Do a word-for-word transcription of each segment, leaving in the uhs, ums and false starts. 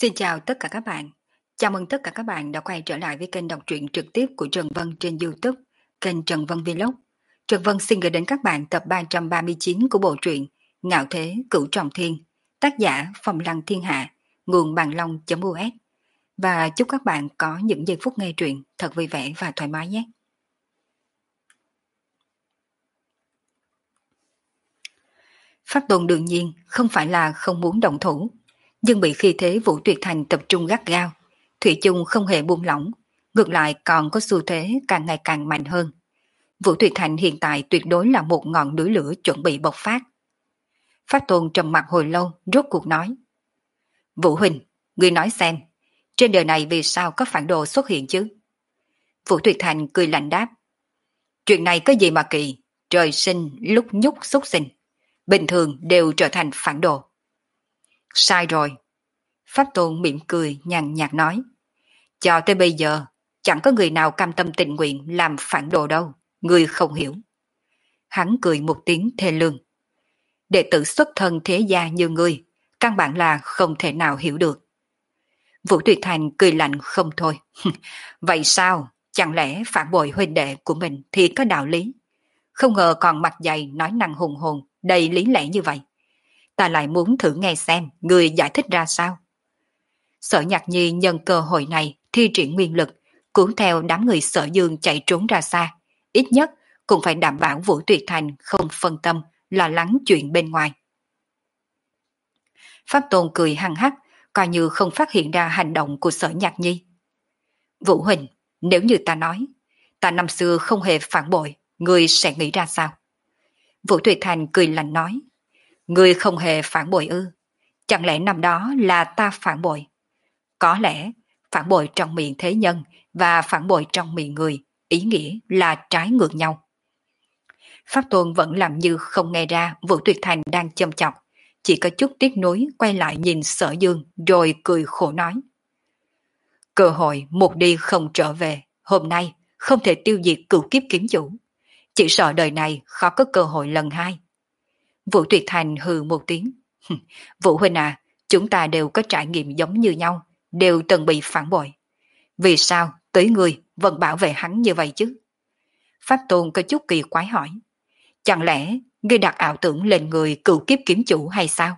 Xin chào tất cả các bạn. Chào mừng tất cả các bạn đã quay trở lại với kênh đọc truyện trực tiếp của Trần Vân trên YouTube, kênh Trần Vân Vlog. Trần Vân xin gửi đến các bạn tập ba trăm ba mươi chín của bộ truyện Ngạo Thế Cửu Trọng Thiên, tác giả Phong Lăng Thiên Hạ, nguồn bằng long.us. Và chúc các bạn có những giây phút nghe truyện thật vui vẻ và thoải mái nhé. Pháp Tôn đương nhiên không phải là không muốn động thủ, nhưng bị khí thế Vũ Tuyệt Thành tập trung gắt gao, Thủy chung không hề buông lỏng, ngược lại còn có xu thế càng ngày càng mạnh hơn. Vũ Tuyệt Thành hiện tại tuyệt đối là một ngọn núi lửa chuẩn bị bộc phát. Pháp Tôn trầm mặt hồi lâu, rốt cuộc nói: Vũ Huynh, ngươi nói xem, trên đời này vì sao có phản đồ xuất hiện chứ? Vũ Tuyệt Thành cười lạnh đáp: Chuyện này có gì mà kỳ, trời sinh lúc nhúc xúc sinh, bình thường đều trở thành phản đồ. Sai rồi. Pháp Tôn mỉm cười nhàn nhạt nói: Cho tới bây giờ, chẳng có người nào cam tâm tình nguyện làm phản đồ đâu, ngươi không hiểu. Hắn cười một tiếng thê lương: Đệ tử xuất thân thế gia như ngươi, căn bản là không thể nào hiểu được. Vũ Tuyệt Thành cười lạnh không thôi. Vậy sao, chẳng lẽ phản bội huynh đệ của mình thì có đạo lý? Không ngờ còn mặt dày nói năng hùng hồn, đầy lý lẽ như vậy. Ta lại muốn thử nghe xem ngươi giải thích ra sao. Sở Nhạc Nhi nhân cơ hội này thi triển nguyên lực, cuốn theo đám người Sở Dương chạy trốn ra xa, ít nhất cũng phải đảm bảo Vũ Tuyệt Thành không phân tâm, lo lắng chuyện bên ngoài. Pháp Tôn cười hăng hắc, coi như không phát hiện ra hành động của Sở Nhạc Nhi. Vũ Huỳnh, nếu như ta nói, ta năm xưa không hề phản bội, ngươi sẽ nghĩ ra sao? Vũ Tuyệt Thành cười lạnh nói: Ngươi không hề phản bội ư? Chẳng lẽ năm đó là ta phản bội? Có lẽ phản bội trong miệng thế nhân và phản bội trong miệng người, ý nghĩa là trái ngược nhau. Pháp Tôn vẫn làm như không nghe ra Vũ Tuyệt Thành đang châm chọc, chỉ có chút tiếc nuối quay lại nhìn Sở Dương rồi cười khổ nói: Cơ hội một đi không trở về, hôm nay không thể tiêu diệt cửu kiếp kiếm chủ, chỉ sợ đời này khó có cơ hội lần hai. Vũ Tuyệt Thành hừ một tiếng: Vũ Huynh à, chúng ta đều có trải nghiệm giống như nhau, đều từng bị phản bội. Vì sao tới người vẫn bảo vệ hắn như vậy chứ? Pháp Tôn có chút kỳ quái hỏi: Chẳng lẽ ngươi đặt ảo tưởng lên người cửu kiếp kiếm chủ hay sao?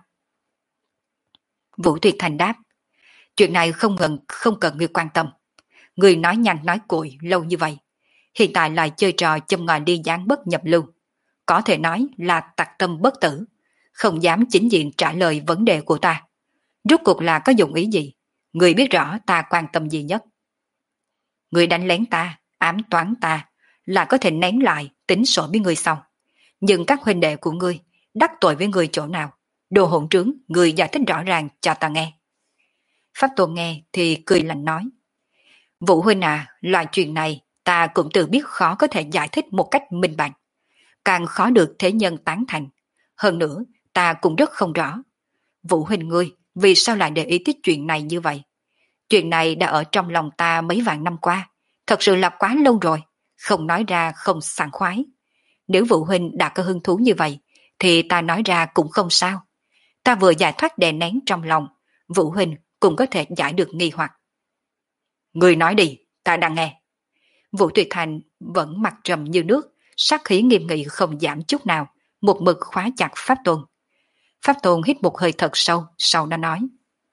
Vũ Tuyệt Thành đáp: Chuyện này không cần, không cần ngươi quan tâm. Ngươi nói nhanh nói cuội lâu như vậy, hiện tại lại chơi trò châm ngòi ly gián bất nhập lưu, có thể nói là tặc tâm bất tử, không dám chính diện trả lời vấn đề của ta. Rốt cuộc là có dụng ý gì? Ngươi biết rõ ta quan tâm gì nhất. Ngươi đánh lén ta, ám toán ta, là có thể nén lại tính sổ với ngươi sau. Nhưng các huynh đệ của ngươi đắc tội với ngươi chỗ nào? Đồ hỗn trướng, ngươi giải thích rõ ràng cho ta nghe. Pháp Tôn nghe thì cười lạnh nói: Vũ Huynh à, loại chuyện này ta cũng tự biết khó có thể giải thích một cách minh bạch, càng khó được thế nhân tán thành. Hơn nữa, ta cũng rất không rõ Vũ Huynh ngươi vì sao lại để ý tới chuyện này như vậy. Chuyện này đã ở trong lòng ta mấy vạn năm qua, thật sự là quá lâu rồi, không nói ra không sảng khoái. Nếu Vũ Huynh đã có hứng thú như vậy, thì ta nói ra cũng không sao. Ta vừa giải thoát đè nén trong lòng, Vũ Huynh cũng có thể giải được nghi hoặc. Người nói đi, ta đang nghe. Vũ Tuyệt Thành vẫn mặt trầm như nước, sát khí nghiêm nghị không giảm chút nào, một mực khóa chặt Pháp Tôn. Pháp Tôn hít một hơi thật sâu, sau đó nói: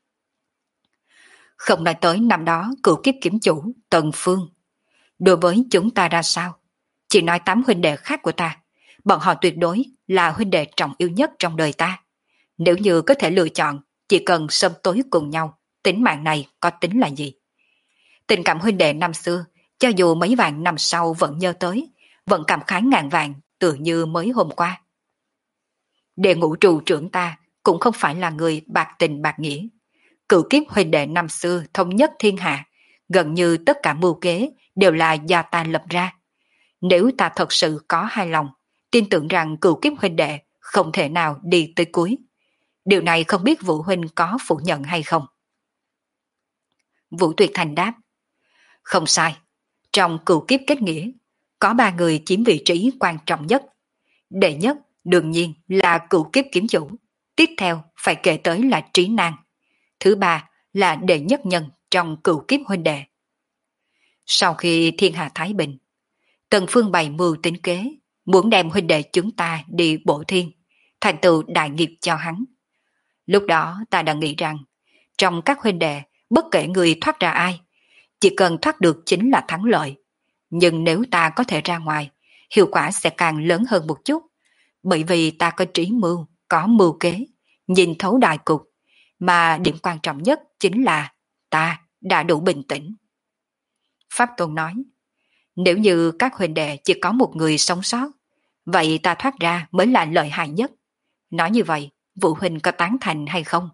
Không nói tới năm đó cửu kiếp kiếm chủ Tần Phương đối với chúng ta ra sao, chỉ nói tám huynh đệ khác của ta, bọn họ tuyệt đối là huynh đệ trọng yêu nhất trong đời ta. Nếu như có thể lựa chọn, chỉ cần sớm tối cùng nhau, tính mạng này có tính là gì? Tình cảm huynh đệ năm xưa, cho dù mấy vạn năm sau vẫn nhớ tới, vẫn cảm khái ngàn vàng, tự như mới hôm qua. Đệ ngũ trụ trưởng ta cũng không phải là người bạc tình bạc nghĩa. Cửu kiếp huynh đệ năm xưa thống nhất thiên hạ, gần như tất cả mưu kế đều là do ta lập ra. Nếu ta thật sự có hài lòng, tin tưởng rằng cửu kiếp huynh đệ không thể nào đi tới cuối. Điều này không biết Vũ Huynh có phủ nhận hay không? Vũ Tuyệt Thành đáp: Không sai, trong cửu kiếp kết nghĩa, có ba người chiếm vị trí quan trọng nhất. Đệ nhất đương nhiên là cửu kiếp kiếm chủ, tiếp theo phải kể tới là Trí Nan, thứ ba là đệ nhất nhân trong cửu kiếp huynh đệ. Sau khi thiên hạ thái bình, Tần Phương bày mưu tính kế, muốn đem huynh đệ chúng ta đi bổ thiên, thành tựu đại nghiệp cho hắn. Lúc đó ta đã nghĩ rằng, trong các huynh đệ, bất kể người thoát ra ai, chỉ cần thoát được chính là thắng lợi. Nhưng nếu ta có thể ra ngoài, hiệu quả sẽ càng lớn hơn một chút, bởi vì ta có trí mưu, có mưu kế, nhìn thấu đại cục, mà điểm quan trọng nhất chính là ta đã đủ bình tĩnh. Pháp Tôn nói, nếu như các huynh đệ chỉ có một người sống sót, vậy ta thoát ra mới là lợi hại nhất. Nói như vậy, Vũ huynh có tán thành hay không?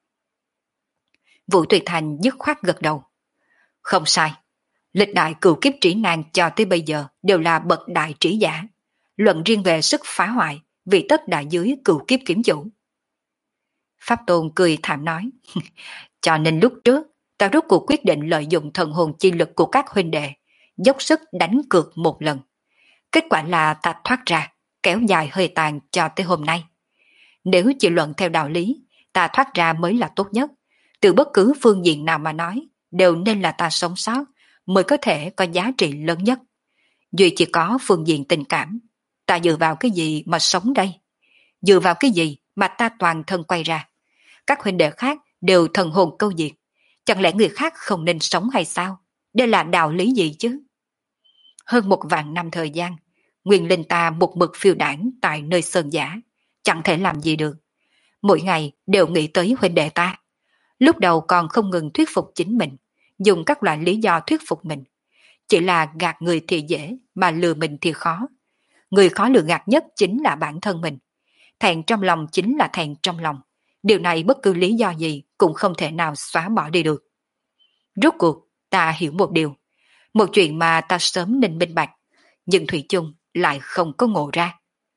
Vũ Tuyệt Thành dứt khoát gật đầu. Không sai, lịch đại cửu kiếp trí nan cho tới bây giờ đều là bậc đại trí giả. Luận riêng về sức phá hoại, vị tất đại dưới cửu kiếp kiếm chủ. Pháp Tôn cười thảm nói, cho nên lúc trước, ta rốt cuộc quyết định lợi dụng thần hồn chi lực của các huynh đệ, dốc sức đánh cược một lần. Kết quả là ta thoát ra, kéo dài hơi tàn cho tới hôm nay. Nếu chỉ luận theo đạo lý, ta thoát ra mới là tốt nhất. Từ bất cứ phương diện nào mà nói, đều nên là ta sống sót, mới có thể có giá trị lớn nhất. Duy chỉ có phương diện tình cảm, ta dựa vào cái gì mà sống đây? Dựa vào cái gì mà ta toàn thân quay ra? Các huynh đệ khác đều thần hồn câu diệt. Chẳng lẽ người khác không nên sống hay sao? Đây là đạo lý gì chứ? Hơn một vạn năm thời gian, nguyên linh ta một mực phiêu đảng tại nơi sơn giả, chẳng thể làm gì được. Mỗi ngày đều nghĩ tới huynh đệ ta. Lúc đầu còn không ngừng thuyết phục chính mình, dùng các loại lý do thuyết phục mình. Chỉ là gạt người thì dễ, mà lừa mình thì khó. Người khó lừa gạt nhất chính là bản thân mình. Thẹn trong lòng chính là thẹn trong lòng. Điều này bất cứ lý do gì cũng không thể nào xóa bỏ đi được. Rốt cuộc, ta hiểu một điều. Một chuyện mà ta sớm nên minh bạch, nhưng thủy chung lại không có ngộ ra.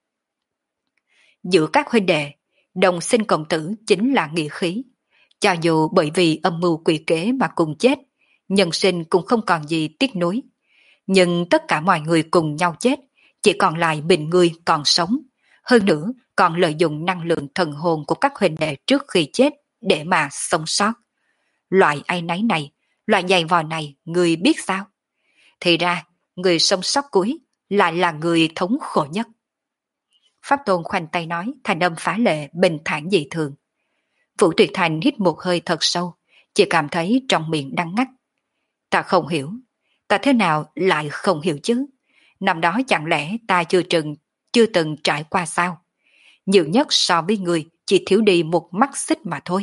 Giữa các huynh đệ, đồng sinh cộng tử chính là nghĩa khí. Cho dù bởi vì âm mưu quỷ kế mà cùng chết, nhân sinh cũng không còn gì tiếc nuối. Nhưng tất cả mọi người cùng nhau chết, chỉ còn lại mình người còn sống. Hơn nữa, còn lợi dụng năng lượng thần hồn của các huynh đệ trước khi chết để mà sống sót. Loại áy náy này, loại giày vò này, người biết sao? Thì ra, người sống sót cuối lại là người thống khổ nhất. Pháp Tôn khoanh tay nói, thành âm phá lệ, bình thản dị thường. Vũ Tuyệt Thành hít một hơi thật sâu, chỉ cảm thấy trong miệng đắng ngắt. Ta không hiểu, ta thế nào lại không hiểu chứ? Năm đó chẳng lẽ ta chưa từng, chưa từng trải qua sao? Nhiều nhất so với người chỉ thiếu đi một mắt xích mà thôi.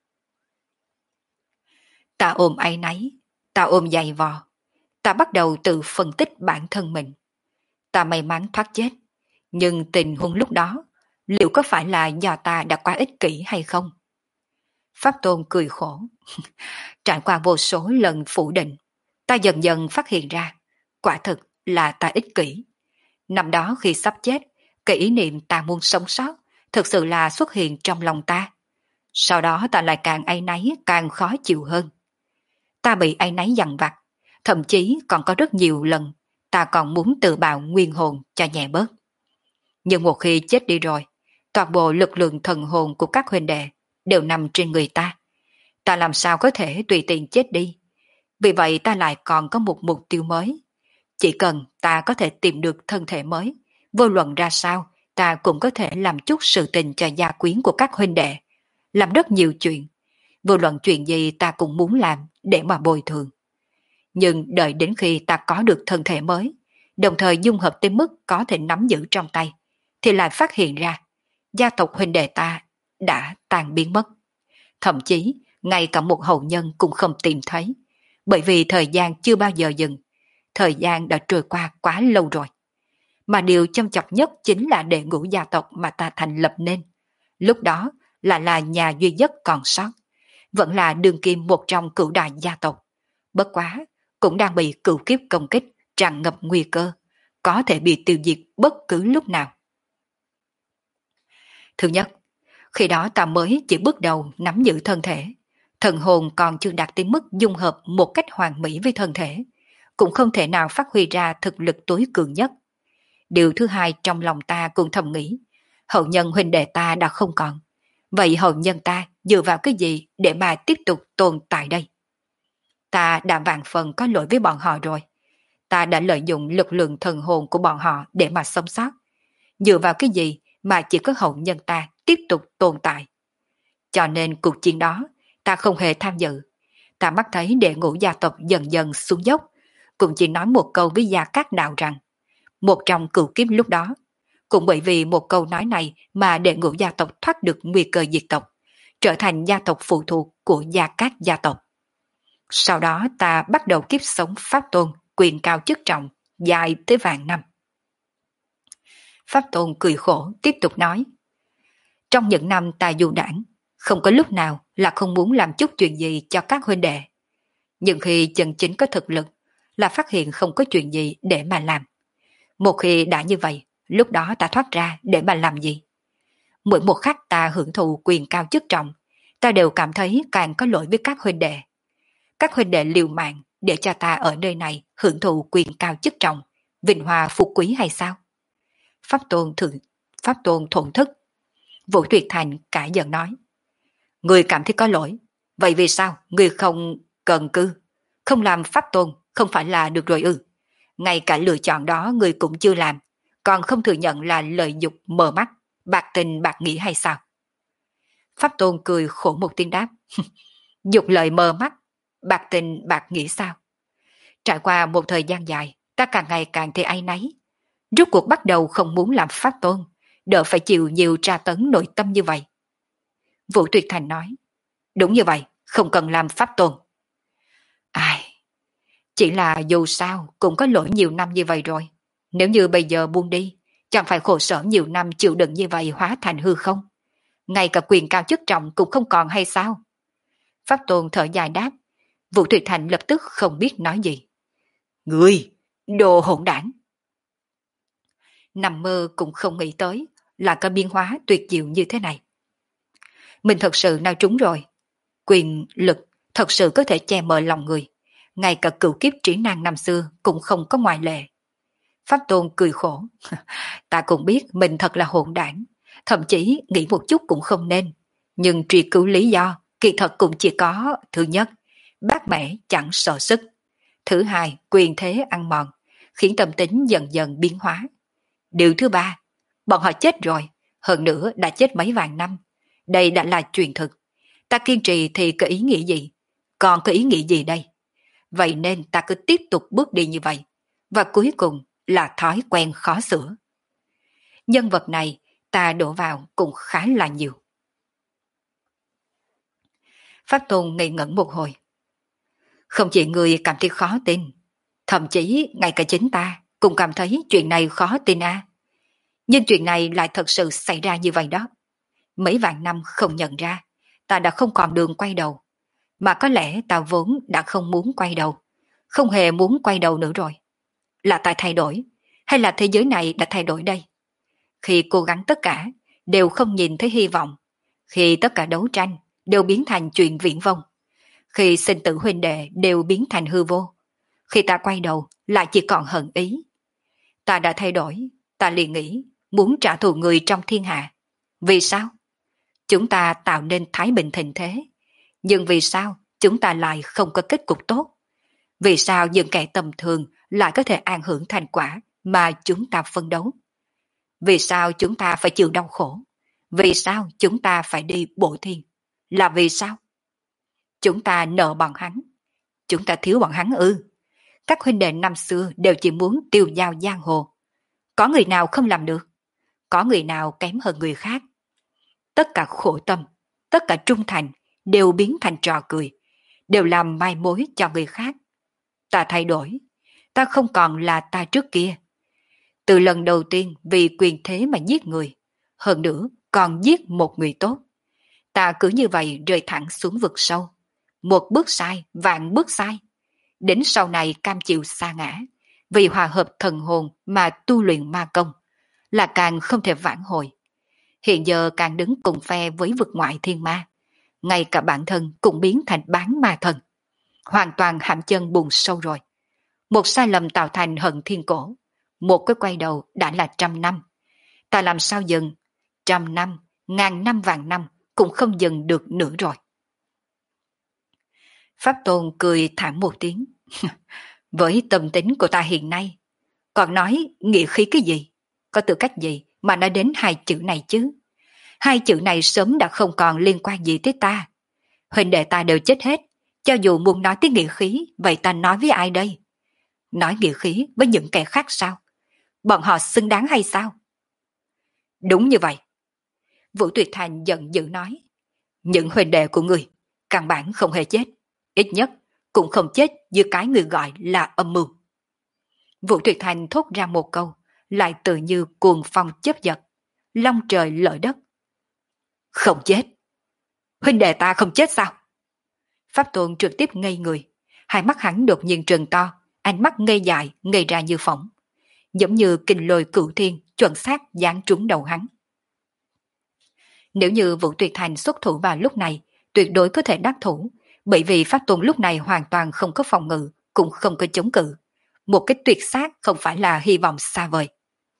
Ta ôm áy náy, ta ôm dày vò, ta bắt đầu tự phân tích bản thân mình. Ta may mắn thoát chết, nhưng tình huống lúc đó, liệu có phải là do ta đã quá ích kỷ hay không? Pháp Tôn cười khổ. Trải qua vô số lần phủ định, ta dần dần phát hiện ra, quả thực là ta ích kỷ. Năm đó khi sắp chết, cái ý niệm ta muốn sống sót, thực sự là xuất hiện trong lòng ta. Sau đó ta lại càng áy náy, càng khó chịu hơn. Ta bị áy náy dằn vặt, thậm chí còn có rất nhiều lần, ta còn muốn tự bào nguyên hồn cho nhẹ bớt. Nhưng một khi chết đi rồi, toàn bộ lực lượng thần hồn của các huynh đệ đều nằm trên người ta. Ta làm sao có thể tùy tiện chết đi? Vì vậy ta lại còn có một mục tiêu mới. Chỉ cần ta có thể tìm được thân thể mới, vô luận ra sao, ta cũng có thể làm chút sự tình cho gia quyến của các huynh đệ. Làm rất nhiều chuyện. Vô luận chuyện gì ta cũng muốn làm để mà bồi thường. Nhưng đợi đến khi ta có được thân thể mới, đồng thời dung hợp tới mức có thể nắm giữ trong tay, thì lại phát hiện ra, gia tộc huynh đệ ta đã tan biến mất. Thậm chí, ngay cả một hậu nhân cũng không tìm thấy, bởi vì thời gian chưa bao giờ dừng, thời gian đã trôi qua quá lâu rồi. Mà điều châm chọc nhất chính là đệ ngũ gia tộc mà ta thành lập nên. Lúc đó là là nhà duy nhất còn sót, vẫn là đương kim một trong cửu đại gia tộc. Bất quá, cũng đang bị cửu kiếp công kích, tràn ngập nguy cơ, có thể bị tiêu diệt bất cứ lúc nào. Thứ nhất, khi đó ta mới chỉ bước đầu nắm giữ thân thể, thần hồn còn chưa đạt tới mức dung hợp một cách hoàn mỹ với thân thể, cũng không thể nào phát huy ra thực lực tối cường nhất. Điều thứ hai trong lòng ta cũng thầm nghĩ, hậu nhân huynh đệ ta đã không còn, Vậy hậu nhân ta dựa vào cái gì để mà tiếp tục tồn tại đây? Ta đã vạn phần có lỗi với bọn họ rồi. Ta đã lợi dụng lực lượng thần hồn của bọn họ để mà sống sót. Dựa vào cái gì mà chỉ có hậu nhân ta tiếp tục tồn tại? Cho nên cuộc chiến đó ta không hề tham dự. Ta mắt thấy đệ ngũ gia tộc dần dần xuống dốc, cũng chỉ nói một câu với Gia Cát Đạo rằng một trong cửu kiếp lúc đó, cũng bởi vì một câu nói này mà đệ ngũ gia tộc thoát được nguy cơ diệt tộc, trở thành gia tộc phụ thuộc của Gia Cát gia tộc. Sau đó ta bắt đầu kiếp sống Pháp Tôn, quyền cao chức trọng, dài tới vạn năm. Pháp Tôn cười khổ tiếp tục nói, trong những năm ta du đảng, không có lúc nào là không muốn làm chút chuyện gì cho các huynh đệ. Nhưng khi chân chính có thực lực, là phát hiện không có chuyện gì để mà làm. Một khi đã như vậy, lúc đó ta thoát ra để mà làm gì? Mỗi một khắc ta hưởng thụ quyền cao chức trọng, ta đều cảm thấy càng có lỗi với các huynh đệ. Các huynh đệ liều mạng để cho ta ở nơi này hưởng thụ quyền cao chức trọng, vinh hoa phú quý hay sao? Pháp Tôn thượng, Pháp Tôn thổn thức. Vũ Tuyệt Thành cãi giận nói, người cảm thấy có lỗi, vậy vì sao người không cần cư, không làm Pháp Tôn không phải là được rồi ư? Ngay cả lựa chọn đó người cũng chưa làm, còn không thừa nhận là lợi dục mờ mắt, bạc tình bạc nghĩa hay sao? Pháp Tôn cười khổ một tiếng đáp, dục lợi mờ mắt, bạc tình bạc nghĩa sao? Trải qua một thời gian dài, ta càng ngày càng thấy áy náy. Rốt cuộc bắt đầu không muốn làm Pháp Tôn, đỡ phải chịu nhiều tra tấn nội tâm như vậy. Vũ Tuyệt Thành nói, đúng như vậy, không cần làm Pháp Tôn. Ai, chỉ là dù sao cũng có lỗi nhiều năm như vậy rồi. Nếu như bây giờ buông đi, chẳng phải khổ sở nhiều năm chịu đựng như vậy hóa thành hư không? Ngay cả quyền cao chức trọng cũng không còn hay sao? Pháp Tôn thở dài đáp. Vũ Tuyệt Thành lập tức không biết nói gì. Người, đồ hỗn đảng! Nằm mơ cũng không nghĩ tới là có biến hóa tuyệt diệu như thế này. Mình thật sự nói trúng rồi. Quyền lực thật sự có thể che mờ lòng người. Ngay cả cửu kiếp trí năng năm xưa cũng không có ngoại lệ. Pháp Tôn cười khổ. Ta cũng biết mình thật là hỗn đảng, thậm chí nghĩ một chút cũng không nên. Nhưng truy cứu lý do, kỳ thật cũng chỉ có: thứ nhất, bát mẻ chẳng sợ sức; thứ hai, quyền thế ăn mòn, khiến tâm tính dần dần biến hóa; điều thứ ba, bọn họ chết rồi, hơn nữa đã chết mấy vạn năm. Đây đã là truyền thực. Ta kiên trì thì có ý nghĩa gì? Còn có ý nghĩa gì đây? Vậy nên ta cứ tiếp tục bước đi như vậy. Và cuối cùng là thói quen khó sửa. Nhân vật này ta đổ vào cũng khá là nhiều. Pháp Tôn ngây ngẩn một hồi. Không chỉ người cảm thấy khó tin, thậm chí ngay cả chính ta cũng cảm thấy chuyện này khó tin à. Nhưng chuyện này lại thật sự xảy ra như vậy đó. Mấy vạn năm không nhận ra, ta đã không còn đường quay đầu. Mà có lẽ ta vốn đã không muốn quay đầu, không hề muốn quay đầu nữa rồi. Là ta thay đổi, hay là thế giới này đã thay đổi đây? Khi cố gắng tất cả, đều không nhìn thấy hy vọng. Khi tất cả đấu tranh, đều biến thành chuyện viển vông. Khi sinh tử huynh đệ đều biến thành hư vô. Khi ta quay đầu, lại chỉ còn hận ý. Ta đã thay đổi, ta liền nghĩ muốn trả thù người trong thiên hạ. Vì sao? Chúng ta tạo nên thái bình thịnh thế. Nhưng vì sao chúng ta lại không có kết cục tốt? Vì sao những kẻ tầm thường lại có thể an hưởng thành quả mà chúng ta phân đấu? Vì sao chúng ta phải chịu đau khổ? Vì sao chúng ta phải đi bổ thiên? Là vì sao? Chúng ta nợ bọn hắn. Chúng ta thiếu bọn hắn ư? Các huynh đệ năm xưa đều chỉ muốn tiêu dao giang hồ. Có người nào không làm được? Có người nào kém hơn người khác? Tất cả khổ tâm, tất cả trung thành đều biến thành trò cười, đều làm mai mối cho người khác. Ta thay đổi, ta không còn là ta trước kia. Từ lần đầu tiên vì quyền thế mà giết người, hơn nữa còn giết một người tốt. Ta cứ như vậy rơi thẳng xuống vực sâu. Một bước sai, vạn bước sai. Đến sau này cam chịu sa ngã, vì hòa hợp thần hồn mà tu luyện ma công, là càng không thể vãn hồi. Hiện giờ càng đứng cùng phe với vực ngoại thiên ma. Ngay cả bản thân cũng biến thành bán ma thần. Hoàn toàn hãm chân bùn sâu rồi. Một sai lầm tạo thành hận thiên cổ. Một cái quay đầu đã là trăm năm. Ta làm sao dừng? Trăm năm, ngàn năm vạn năm cũng không dừng được nữa rồi. Pháp Tôn cười thảm một tiếng. Với tâm tính của ta hiện nay, còn nói nghĩa khí cái gì? Có tư cách gì mà nói đến hai chữ này chứ? Hai chữ này sớm đã không còn liên quan gì tới ta. Huynh đệ ta đều chết hết, cho dù muốn nói tới nghĩa khí, vậy ta nói với ai đây? Nói nghĩa khí với những kẻ khác sao? Bọn họ xứng đáng hay sao? Đúng như vậy. Vũ Tuyệt Thành giận dữ nói. Những huynh đệ của người, căn bản không hề chết. Ít nhất cũng không chết như cái người gọi là âm mưu. Vũ Tuyệt Thành thốt ra một câu, lại tự như cuồng phong chớp giật, long trời lở đất. Không chết. Huynh đệ ta không chết sao? Pháp Tôn trực tiếp ngây người, hai mắt hắn đột nhiên trừng to, ánh mắt ngây dại, ngây ra như phỏng, giống như kình lôi cửu thiên chuẩn xác giáng trúng đầu hắn. Nếu như Vũ Tuyệt Thành xuất thủ vào lúc này, tuyệt đối có thể đắc thủ, bởi vì Pháp Tôn lúc này hoàn toàn không có phòng ngự, cũng không có chống cự. Một cái tuyệt sát không phải là hy vọng xa vời.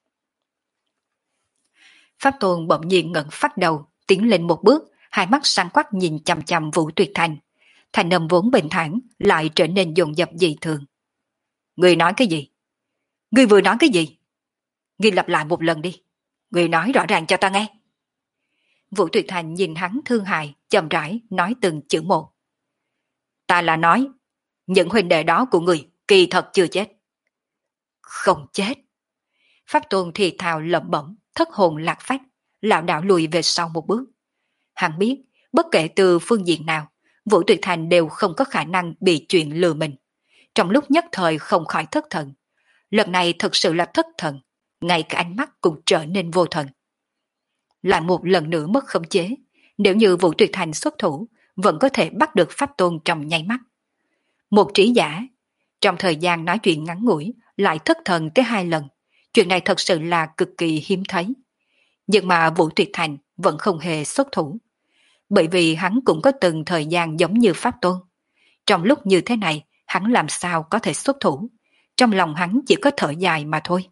Pháp Tôn bỗng nhiên ngẩng phát đầu, tiến lên một bước, hai mắt sáng quắc nhìn chằm chằm Vũ Tuyệt Thành. Thành âm vốn bình thản lại trở nên dồn dập dị thường. Người nói cái gì? Người vừa nói cái gì? Người lặp lại một lần đi. Người nói rõ ràng cho ta nghe. Vũ Tuyệt Thành nhìn hắn thương hại, chậm rãi nói từng chữ một. Ta là nói, những huynh đệ đó của người kỳ thật chưa chết. Không chết. Pháp Tôn thì thào lẩm bẩm, thất hồn lạc phách, lảo đảo lùi về sau một bước. Hắn biết, bất kể từ phương diện nào, Vũ Tuyệt Thành đều không có khả năng bị chuyện lừa mình. Trong lúc nhất thời không khỏi thất thần. Lần này thật sự là thất thần, ngay cả ánh mắt cũng trở nên vô thần. Lại một lần nữa mất khống chế, nếu như Vũ Tuyệt Thành xuất thủ, vẫn có thể bắt được Pháp Tôn trong nháy mắt. Một trí giả, trong thời gian nói chuyện ngắn ngủi, lại thất thần tới hai lần. Chuyện này thật sự là cực kỳ hiếm thấy. Nhưng mà Vũ Tuyệt Thành vẫn không hề xuất thủ. Bởi vì hắn cũng có từng thời gian giống như Pháp Tôn. Trong lúc như thế này, hắn làm sao có thể xuất thủ. Trong lòng hắn chỉ có thở dài mà thôi.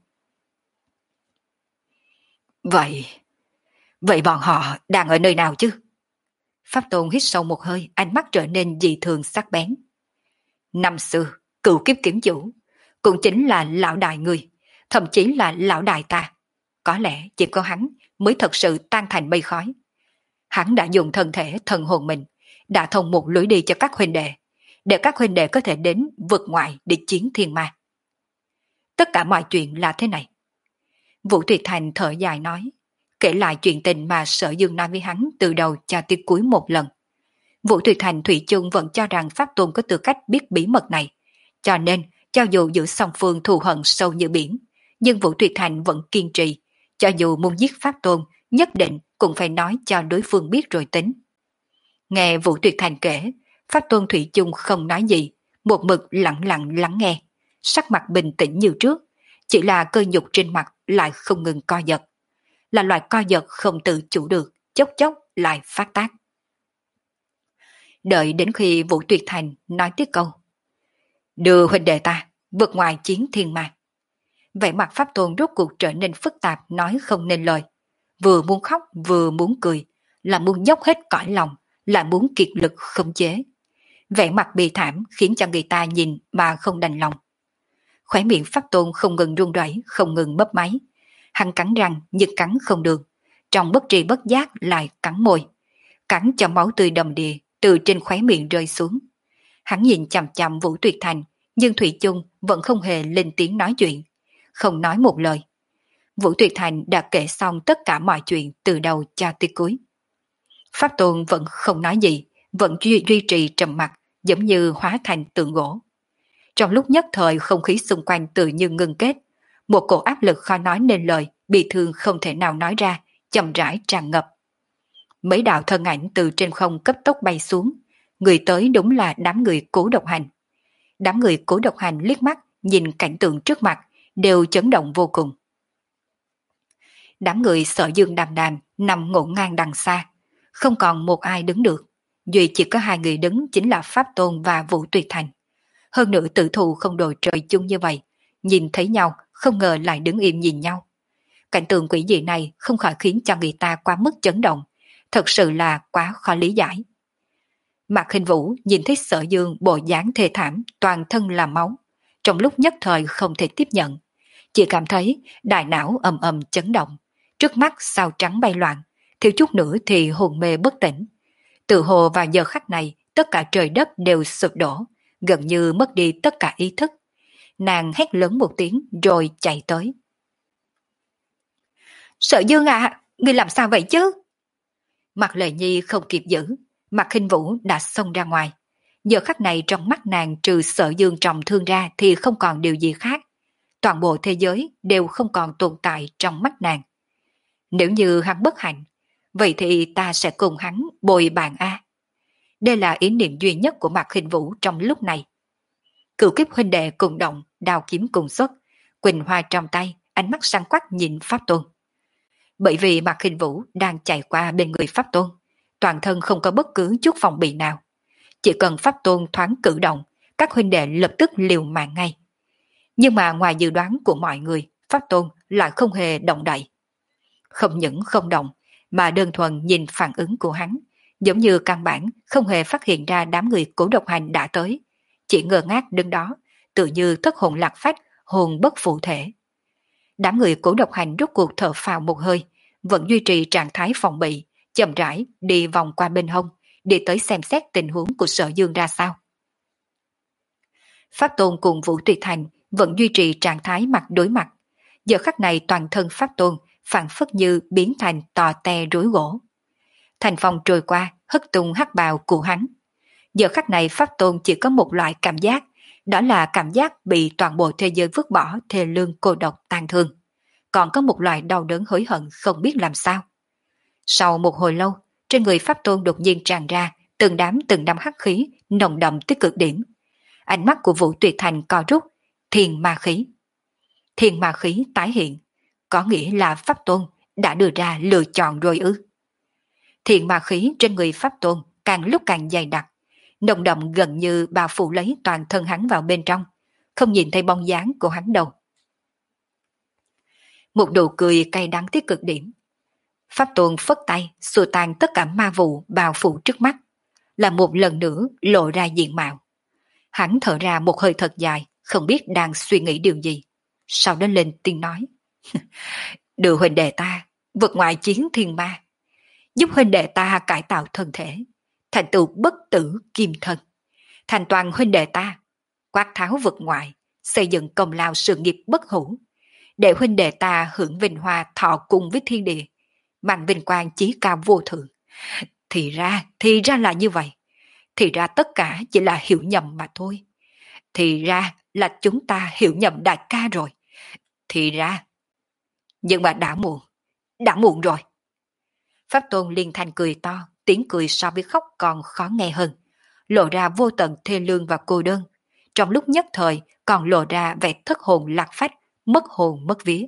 Vậy, vậy bọn họ đang ở nơi nào chứ? Pháp Tôn hít sâu một hơi, ánh mắt trở nên dị thường sắc bén. Năm xưa, cựu kiếp kiếm chủ, cũng chính là lão đại người, thậm chí là lão đại ta. Có lẽ chỉ có hắn mới thật sự tan thành mây khói. Hắn đã dùng thân thể thần hồn mình, đã thông một lối đi cho các huynh đệ, để các huynh đệ có thể đến vực ngoại để chiến thiên ma. Tất cả mọi chuyện là thế này. Vũ Tuyệt Thành thở dài nói, kể lại chuyện tình mà Sở Dương nói với hắn từ đầu cho tới cuối một lần. Vũ Tuyệt Thành thủy chung vẫn cho rằng Pháp Tôn có tư cách biết bí mật này, cho nên cho dù giữa song phương thù hận sâu như biển, nhưng Vũ Tuyệt Thành vẫn kiên trì, cho dù muốn giết Pháp Tôn, nhất định cũng phải nói cho đối phương biết rồi tính. Nghe Vũ Tuyệt Thành kể, Pháp Tôn thủy chung không nói gì, một mực lặng lặng lắng nghe, sắc mặt bình tĩnh như trước, chỉ là cơ nhục trên mặt lại không ngừng co giật. Là loại co giật không tự chủ được, chốc chốc lại phát tác. Đợi đến khi Vũ Tuyệt Thành nói tiếp câu. Đưa huynh đệ ta, vượt ngoài chiến thiên ma. Vẻ mặt Pháp Tôn rốt cuộc trở nên phức tạp, nói không nên lời. Vừa muốn khóc vừa muốn cười, là muốn dốc hết cõi lòng, là muốn kiệt lực khống chế. Vẻ mặt bi thảm khiến cho người ta nhìn mà không đành lòng. Khóe miệng Pháp Tôn không ngừng run rẩy, không ngừng bấp máy. Hắn cắn răng nhưng cắn không được, trong bất tri bất giác lại cắn môi, cắn cho máu tươi đầm đìa từ trên khóe miệng rơi xuống. Hắn nhìn chằm chằm Vũ Tuyệt Thành, nhưng thủy chung vẫn không hề lên tiếng nói chuyện, không nói một lời. Vũ Tuyệt Thành đã kể xong tất cả mọi chuyện từ đầu cho tới cuối. Pháp Tôn vẫn không nói gì, vẫn duy, duy trì trầm mặc, giống như hóa thành tượng gỗ. Trong lúc nhất thời không khí xung quanh tự như ngưng kết, một cổ áp lực khó nói nên lời, bị thương không thể nào nói ra, chậm rãi tràn ngập. Mấy đạo thân ảnh từ trên không cấp tốc bay xuống, người tới đúng là đám người Cố Độc Hành. Đám người Cố Độc Hành liếc mắt nhìn cảnh tượng trước mặt, đều chấn động vô cùng. Đám người Sở Dương đàm đàm nằm ngổn ngang đằng xa, không còn một ai đứng được, duy chỉ có hai người đứng chính là Pháp Tôn và Vũ Tuyệt Thành. Hơn nữa tử thù không đội trời chung như vậy, nhìn thấy nhau không ngờ lại đứng im nhìn nhau. Cảnh tượng quỷ dị này không khỏi khiến cho người ta quá mức chấn động, thật sự là quá khó lý giải. Mạc Khinh Vũ nhìn thấy Sở Dương bộ dáng thê thảm, toàn thân là máu, trong lúc nhất thời không thể tiếp nhận, chỉ cảm thấy đại não ầm ầm chấn động, trước mắt sao trắng bay loạn, thiếu chút nữa thì hồn mê bất tỉnh. Tự hồ vào giờ khắc này, tất cả trời đất đều sụp đổ, gần như mất đi tất cả ý thức. Nàng hét lớn một tiếng rồi chạy tới. Sở Dương à, ngươi làm sao vậy chứ? Mặt Lệ Nhi không kịp giữ, Mạc Khinh Vũ đã xông ra ngoài. Giờ khắc này trong mắt nàng trừ Sở Dương trọng thương ra thì không còn điều gì khác. Toàn bộ thế giới đều không còn tồn tại trong mắt nàng. Nếu như hắn bất hạnh, vậy thì ta sẽ cùng hắn bồi bàn A. Đây là ý niệm duy nhất của Mạc Khinh Vũ trong lúc này. Cửu kiếp huynh đệ cùng động, đao kiếm cùng xuất, quỳnh hoa trong tay, ánh mắt sáng quắc nhìn Pháp Tôn. Bởi vì Mạc Khinh Vũ đang chạy qua bên người Pháp Tôn, toàn thân không có bất cứ chút phòng bị nào. Chỉ cần Pháp Tôn thoáng cử động, các huynh đệ lập tức liều mạng ngay. Nhưng mà ngoài dự đoán của mọi người, Pháp Tôn lại không hề động đậy. Không những không động, mà đơn thuần nhìn phản ứng của hắn, giống như căn bản không hề phát hiện ra đám người Cố Độc Hành đã tới, chỉ ngơ ngác đứng đó, tự như thất hồn lạc phách, hồn bất phụ thể. Đám người Cố Độc Hành rút cuộc thở phào một hơi, vẫn duy trì trạng thái phòng bị, chậm rãi đi vòng qua bên hông, đi tới xem xét tình huống của Sở Dương ra sao. Pháp Tôn cùng Vũ Tuyệt Thành vẫn duy trì trạng thái mặt đối mặt. Giờ khắc này toàn thân Pháp Tôn phản phất như biến thành tò te rối gỗ. Thành phong trôi qua, hất tung hắc bào của hắn. Giờ khắc này Pháp Tôn chỉ có một loại cảm giác, đó là cảm giác bị toàn bộ thế giới vứt bỏ, thê lương cô độc tàn thương. Còn có một loại đau đớn hối hận không biết làm sao. Sau một hồi lâu, trên người Pháp Tôn đột nhiên tràn ra từng đám từng đám hắc khí nồng đậm tới cực điểm. Ánh mắt của Vũ Tuyệt Thành co rút, thiên ma khí. Thiên ma khí tái hiện, có nghĩa là Pháp Tôn đã đưa ra lựa chọn rồi ư. Thiên ma khí trên người Pháp Tôn càng lúc càng dày đặc, nồng đậm gần như bao phủ lấy toàn thân hắn vào bên trong, không nhìn thấy bóng dáng của hắn đâu. Một nụ cười cay đắng tới cực điểm. Pháp Tôn phất tay xua tan tất cả ma vụ bao phủ trước mắt, là một lần nữa lộ ra diện mạo. Hắn thở ra một hơi thật dài, không biết đang suy nghĩ điều gì. Sau đó lên tiếng nói: đưa huynh đệ ta vượt ngoài chiến thiên ma, giúp huynh đệ ta cải tạo thân thể, thành tựu bất tử kim thân, thành toàn huynh đệ ta, quát tháo vượt ngoại, xây dựng công lao sự nghiệp bất hủ, để huynh đệ ta hưởng vinh hoa thọ cùng với thiên địa, mang vinh quang chí cao vô thượng. Thì ra, thì ra là như vậy. Thì ra tất cả chỉ là hiểu nhầm mà thôi. Thì ra là chúng ta hiểu nhầm đại ca rồi. Thì ra... Nhưng mà đã muộn, đã muộn rồi. Pháp Tôn liên thanh cười to, tiếng cười so với khóc còn khó nghe hơn, lộ ra vô tận thê lương và cô đơn, trong lúc nhất thời còn lộ ra vẻ thất hồn lạc phách, mất hồn mất vía.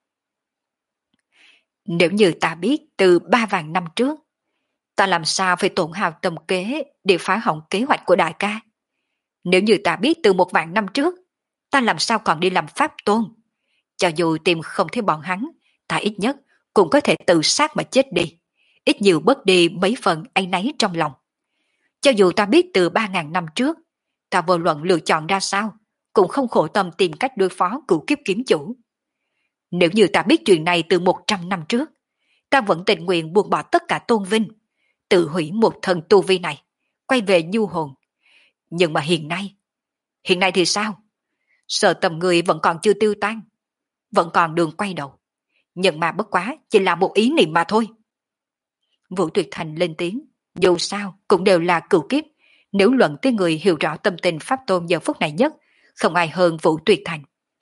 Nếu như ta biết từ ba vạn năm trước, ta làm sao phải tổn hào tâm kế để phá hỏng kế hoạch của đại ca? Nếu như ta biết từ một vạn năm trước, ta làm sao còn đi làm Pháp Tôn? Cho dù tìm không thấy bọn hắn, ta ít nhất cũng có thể tự sát mà chết đi, ít nhiều bớt đi mấy phần áy náy trong lòng. Cho dù ta biết từ ba ngàn năm trước, ta vô luận lựa chọn ra sao, cũng không khổ tâm tìm cách đối phó cửu kiếp kiếm chủ. Nếu như ta biết chuyện này từ một trăm năm trước, ta vẫn tình nguyện buông bỏ tất cả tôn vinh, tự hủy một thần tu vi này, quay về nhu hồn. Nhưng mà hiện nay, hiện nay thì sao? Sợ tầm người vẫn còn chưa tiêu tan, vẫn còn đường quay đầu. Nhưng mà bất quá chỉ là một ý niệm mà thôi. Vũ Tuyệt Thành lên tiếng, dù sao cũng đều là cửu kiếp, nếu luận tới người hiểu rõ tâm tình Pháp Tôn giờ phút này nhất, không ai hơn Vũ Tuyệt Thành.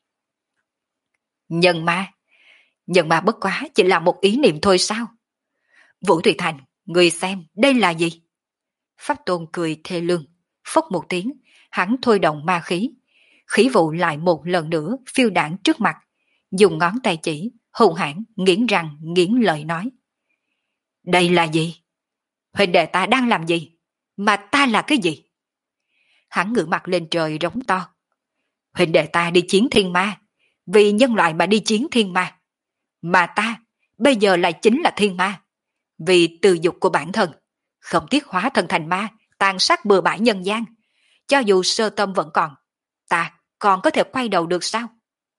Nhân ma, nhân ma bất quá chỉ là một ý niệm thôi sao? Vũ Tuyệt Thành, người xem đây là gì? Pháp Tôn cười thê lương, phốc một tiếng, hắn thôi động ma khí, khí vụ lại một lần nữa phiêu đảng trước mặt, dùng ngón tay chỉ, hung hãn nghiến răng nghiến lợi nói: đây là gì? Huynh đệ ta đang làm gì? Mà ta là cái gì? Hắn ngửa mặt lên trời rống to: huynh đệ ta đi chiến thiên ma, vì nhân loại mà đi chiến thiên ma. Mà ta, bây giờ lại chính là thiên ma. vì tư dục của bản thân, không tiếc hóa thân thành ma, tàn sát bừa bãi nhân gian. Cho dù sơ tâm vẫn còn, ta còn có thể quay đầu được sao?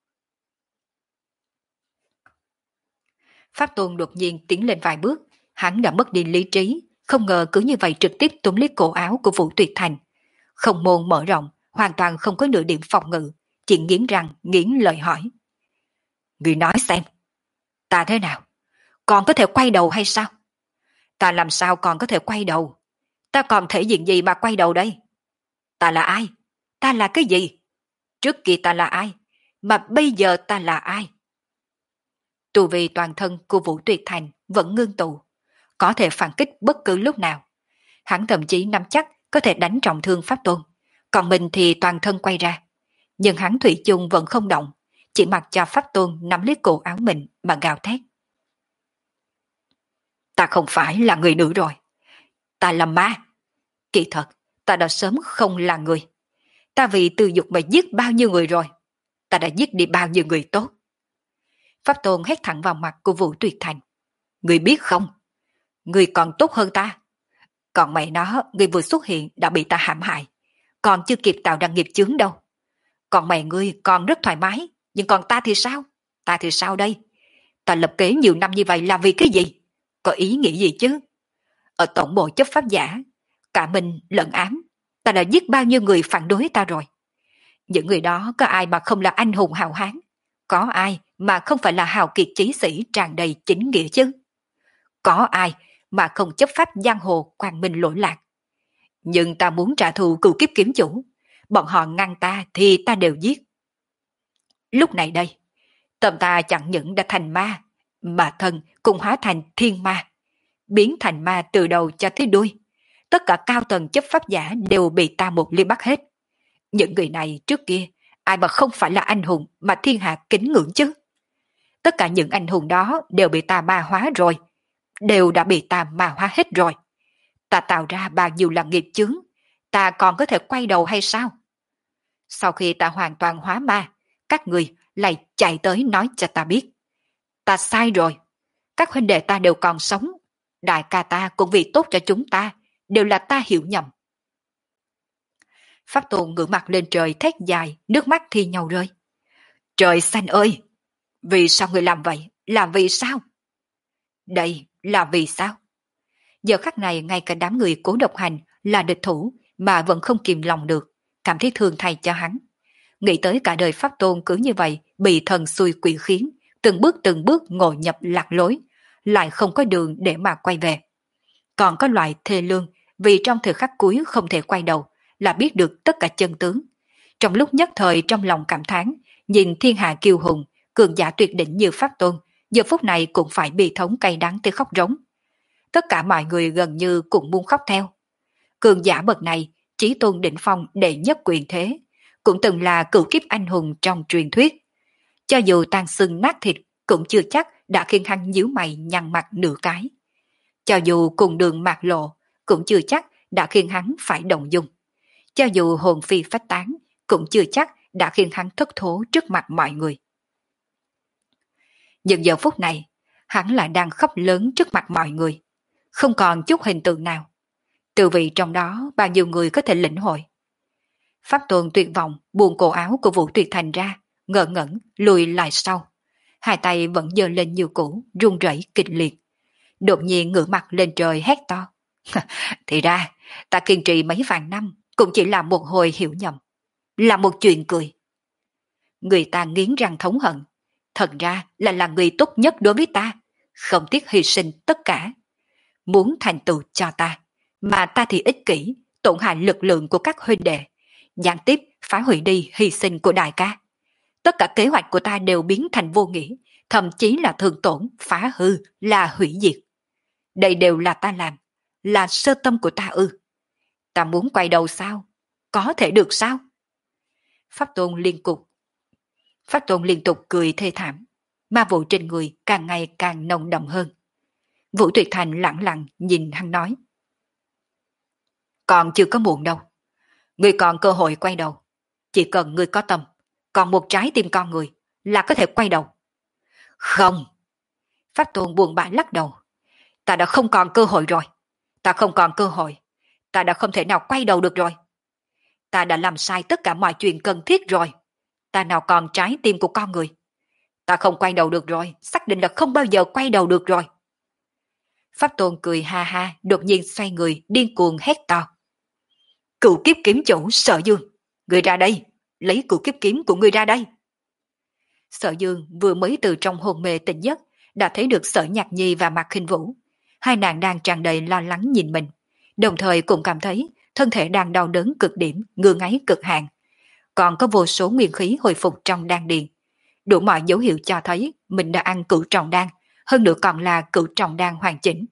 Pháp Tôn đột nhiên tiến lên vài bước, hắn đã mất đi lý trí, không ngờ cứ như vậy trực tiếp túm lấy cổ áo của Vũ Tuyệt Thành. Không môn mở rộng, hoàn toàn không có nửa điểm phòng ngự, chỉ nghiến răng, nghiến lời hỏi. Người nói xem, ta thế nào? Còn có thể quay đầu hay sao? Ta làm sao còn có thể quay đầu? Ta còn thể diện gì mà quay đầu đây? Ta là ai? Ta là cái gì? Trước kia ta là ai? Mà bây giờ ta là ai? Tu vi toàn thân của Vũ Tuyệt Thành vẫn ngưng tụ, có thể phản kích bất cứ lúc nào. Hắn thậm chí nắm chắc có thể đánh trọng thương Pháp Tôn, còn mình thì toàn thân quay ra. Nhưng hắn thủy chung vẫn không động, chỉ mặc cho Pháp Tôn nắm lấy cổ áo mình mà gào thét. Ta không phải là người nữa rồi. Ta là ma. Kỳ thật, ta đã sớm không là người. Ta vì tư dục mà giết bao nhiêu người rồi. Ta đã giết đi bao nhiêu người tốt. Pháp Tôn hét thẳng vào mặt của Vũ Tuyệt Thành. Người biết không? Người còn tốt hơn ta. Còn mẹ nó, người vừa xuất hiện đã bị ta hãm hại. Còn chưa kịp tạo ra nghiệp chướng đâu. Còn mẹ ngươi còn rất thoải mái. Nhưng còn ta thì sao? Ta thì sao đây? Ta lập kế nhiều năm như vậy là vì cái gì? Có ý nghĩa gì chứ? Ở tổng bộ chấp pháp giả, cả mình lẫn ám, ta đã giết bao nhiêu người phản đối ta rồi. Những người đó có ai mà không là anh hùng hào hán? Có ai mà không phải là hào kiệt chí sĩ tràn đầy chính nghĩa chứ? Có ai mà không chấp pháp giang hồ quang minh lỗi lạc? Nhưng ta muốn trả thù cừu kiếp kiếm chủ, bọn họ ngăn ta thì ta đều giết. Lúc này đây, tâm ta chẳng những đã thành ma, mà thân cũng hóa thành thiên ma, biến thành ma từ đầu cho tới đuôi. Tất cả cao tầng chấp pháp giả đều bị ta một ly bắt hết. Những người này trước kia, ai mà không phải là anh hùng mà thiên hạ kính ngưỡng chứ? Tất cả những anh hùng đó đều bị ta ma hóa rồi, đều đã bị ta ma hóa hết rồi. Ta tạo ra bao nhiêu là nghiệp chướng, ta còn có thể quay đầu hay sao? Sau khi ta hoàn toàn hóa ma, các người lại chạy tới nói cho ta biết. Ta sai rồi, các huynh đệ ta đều còn sống, đại ca ta cũng vì tốt cho chúng ta, đều là ta hiểu nhầm. Pháp Tôn ngửa mặt lên trời thét dài, nước mắt thi nhau rơi. Trời xanh ơi! Vì sao người làm vậy? Là vì sao? Đây là vì sao? Giờ khắc này ngay cả đám người Cố Độc Hành là địch thủ mà vẫn không kìm lòng được, cảm thấy thương thay cho hắn. Nghĩ tới cả đời Pháp Tôn cứ như vậy bị thần xui quỷ khiến, từng bước từng bước ngộ nhập lạc lối, lại không có đường để mà quay về. Còn có loại thê lương vì trong thời khắc cuối không thể quay đầu, là biết được tất cả chân tướng. Trong lúc nhất thời trong lòng cảm thán, nhìn thiên hạ kiêu hùng, cường giả tuyệt đỉnh như Pháp Tôn, giờ phút này cũng phải bị thống cay đắng tới khóc rống. Tất cả mọi người gần như cũng muốn khóc theo. Cường giả bậc này, chí tôn đỉnh phong đệ nhất quyền thế, cũng từng là cựu kiếp anh hùng trong truyền thuyết. Cho dù tan xương nát thịt, cũng chưa chắc đã khiến hắn nhíu mày nhăn mặt nửa cái. Cho dù cùng đường mạc lộ, cũng chưa chắc đã khiến hắn phải động dung. Cho dù hồn phi phách tán, cũng chưa chắc đã khiến hắn thất thố trước mặt mọi người. Nhưng giờ phút này, hắn lại đang khóc lớn trước mặt mọi người, không còn chút hình tượng nào. Từ vị trong đó bao nhiêu người có thể lĩnh hội. Pháp Tôn tuyệt vọng buông cổ áo của Vũ Tuyệt Thành ra, ngỡ ngẩn lùi lại sau. Hai tay vẫn giơ lên như cũ, run rẩy kịch liệt. Đột nhiên ngửa mặt lên trời hét to. Thì ra, ta kiên trì mấy vạn năm cũng chỉ là một hồi hiểu nhầm, là một chuyện cười. Người ta nghiến răng thống hận, thật ra là là người tốt nhất đối với ta, không tiếc hy sinh tất cả. Muốn thành tựu cho ta, mà ta thì ích kỷ, tổn hại lực lượng của các huynh đệ, gián tiếp phá hủy đi hy sinh của đại ca. Tất cả kế hoạch của ta đều biến thành vô nghĩa, thậm chí là thương tổn, phá hư, là hủy diệt. Đây đều là ta làm, là sơ tâm của ta ư. Ta muốn quay đầu sao? Có thể được sao? Pháp Tôn liên cục. Pháp Tôn liên tục cười thê thảm, ma vụ trên người càng ngày càng nồng đậm hơn. Vũ Tuyệt Thành lặng lặng nhìn hắn nói. Còn chưa có muộn đâu. Ngươi còn cơ hội quay đầu. Chỉ cần ngươi có tâm, còn một trái tim con người là có thể quay đầu. Không. Pháp Tôn buồn bã lắc đầu. Ta đã không còn cơ hội rồi. Ta không còn cơ hội. Ta đã không thể nào quay đầu được rồi. Ta đã làm sai tất cả mọi chuyện cần thiết rồi. Ta nào còn trái tim của con người. Ta không quay đầu được rồi, xác định là không bao giờ quay đầu được rồi. Pháp Tôn cười ha ha, đột nhiên xoay người, điên cuồng hét to. Cửu kiếp kiếm chủ Sở Dương, người ra đây, lấy cửu kiếp kiếm của người ra đây. Sở Dương vừa mới từ trong hôn mê tỉnh giấc, đã thấy được Sở Nhạc Nhi và Mạc Khinh Vũ. Hai nàng đang tràn đầy lo lắng nhìn mình, đồng thời cũng cảm thấy thân thể đang đau đớn cực điểm, ngứa ngáy cực hạn. Còn có vô số nguyên khí hồi phục trong đan điền. Đủ mọi dấu hiệu cho thấy mình đã ăn cửu trọng đan, hơn nữa còn là cửu trọng đan hoàn chỉnh.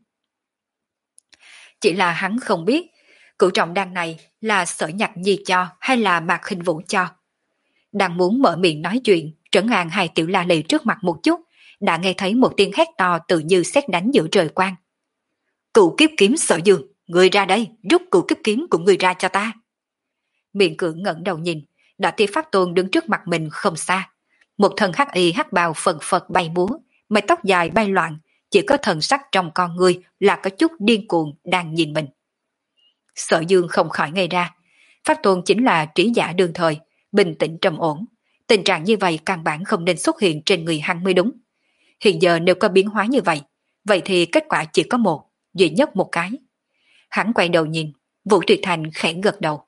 Chỉ là hắn không biết, cửu trọng đan này là Sở Nhạc Nhi cho hay là Mạc Khinh Vũ cho. Đang muốn mở miệng nói chuyện, trấn an hai tiểu la lì trước mặt một chút, đã nghe thấy một tiếng hét to tự như sét đánh giữa trời quang. Cửu kiếp kiếm Sở Dương, người ra đây, rút cửu kiếp kiếm của người ra cho ta. Miệng cưỡng ngẩng đầu nhìn, đã thấy Pháp Tôn đứng trước mặt mình không xa. Một thân hắc y hắc bào phần phật bay múa, mái tóc dài bay loạn, chỉ có thần sắc trong con người là có chút điên cuồng đang nhìn mình. Sở Dương không khỏi ngây ra, Pháp Tôn chính là trí giả đương thời, bình tĩnh trầm ổn, tình trạng như vậy căn bản không nên xuất hiện trên người hắn mới đúng. Hiện giờ nếu có biến hóa như vậy, vậy thì kết quả chỉ có một, duy nhất một cái. Hắn quay đầu nhìn, Vũ Tuyệt Thành khẽ gật đầu.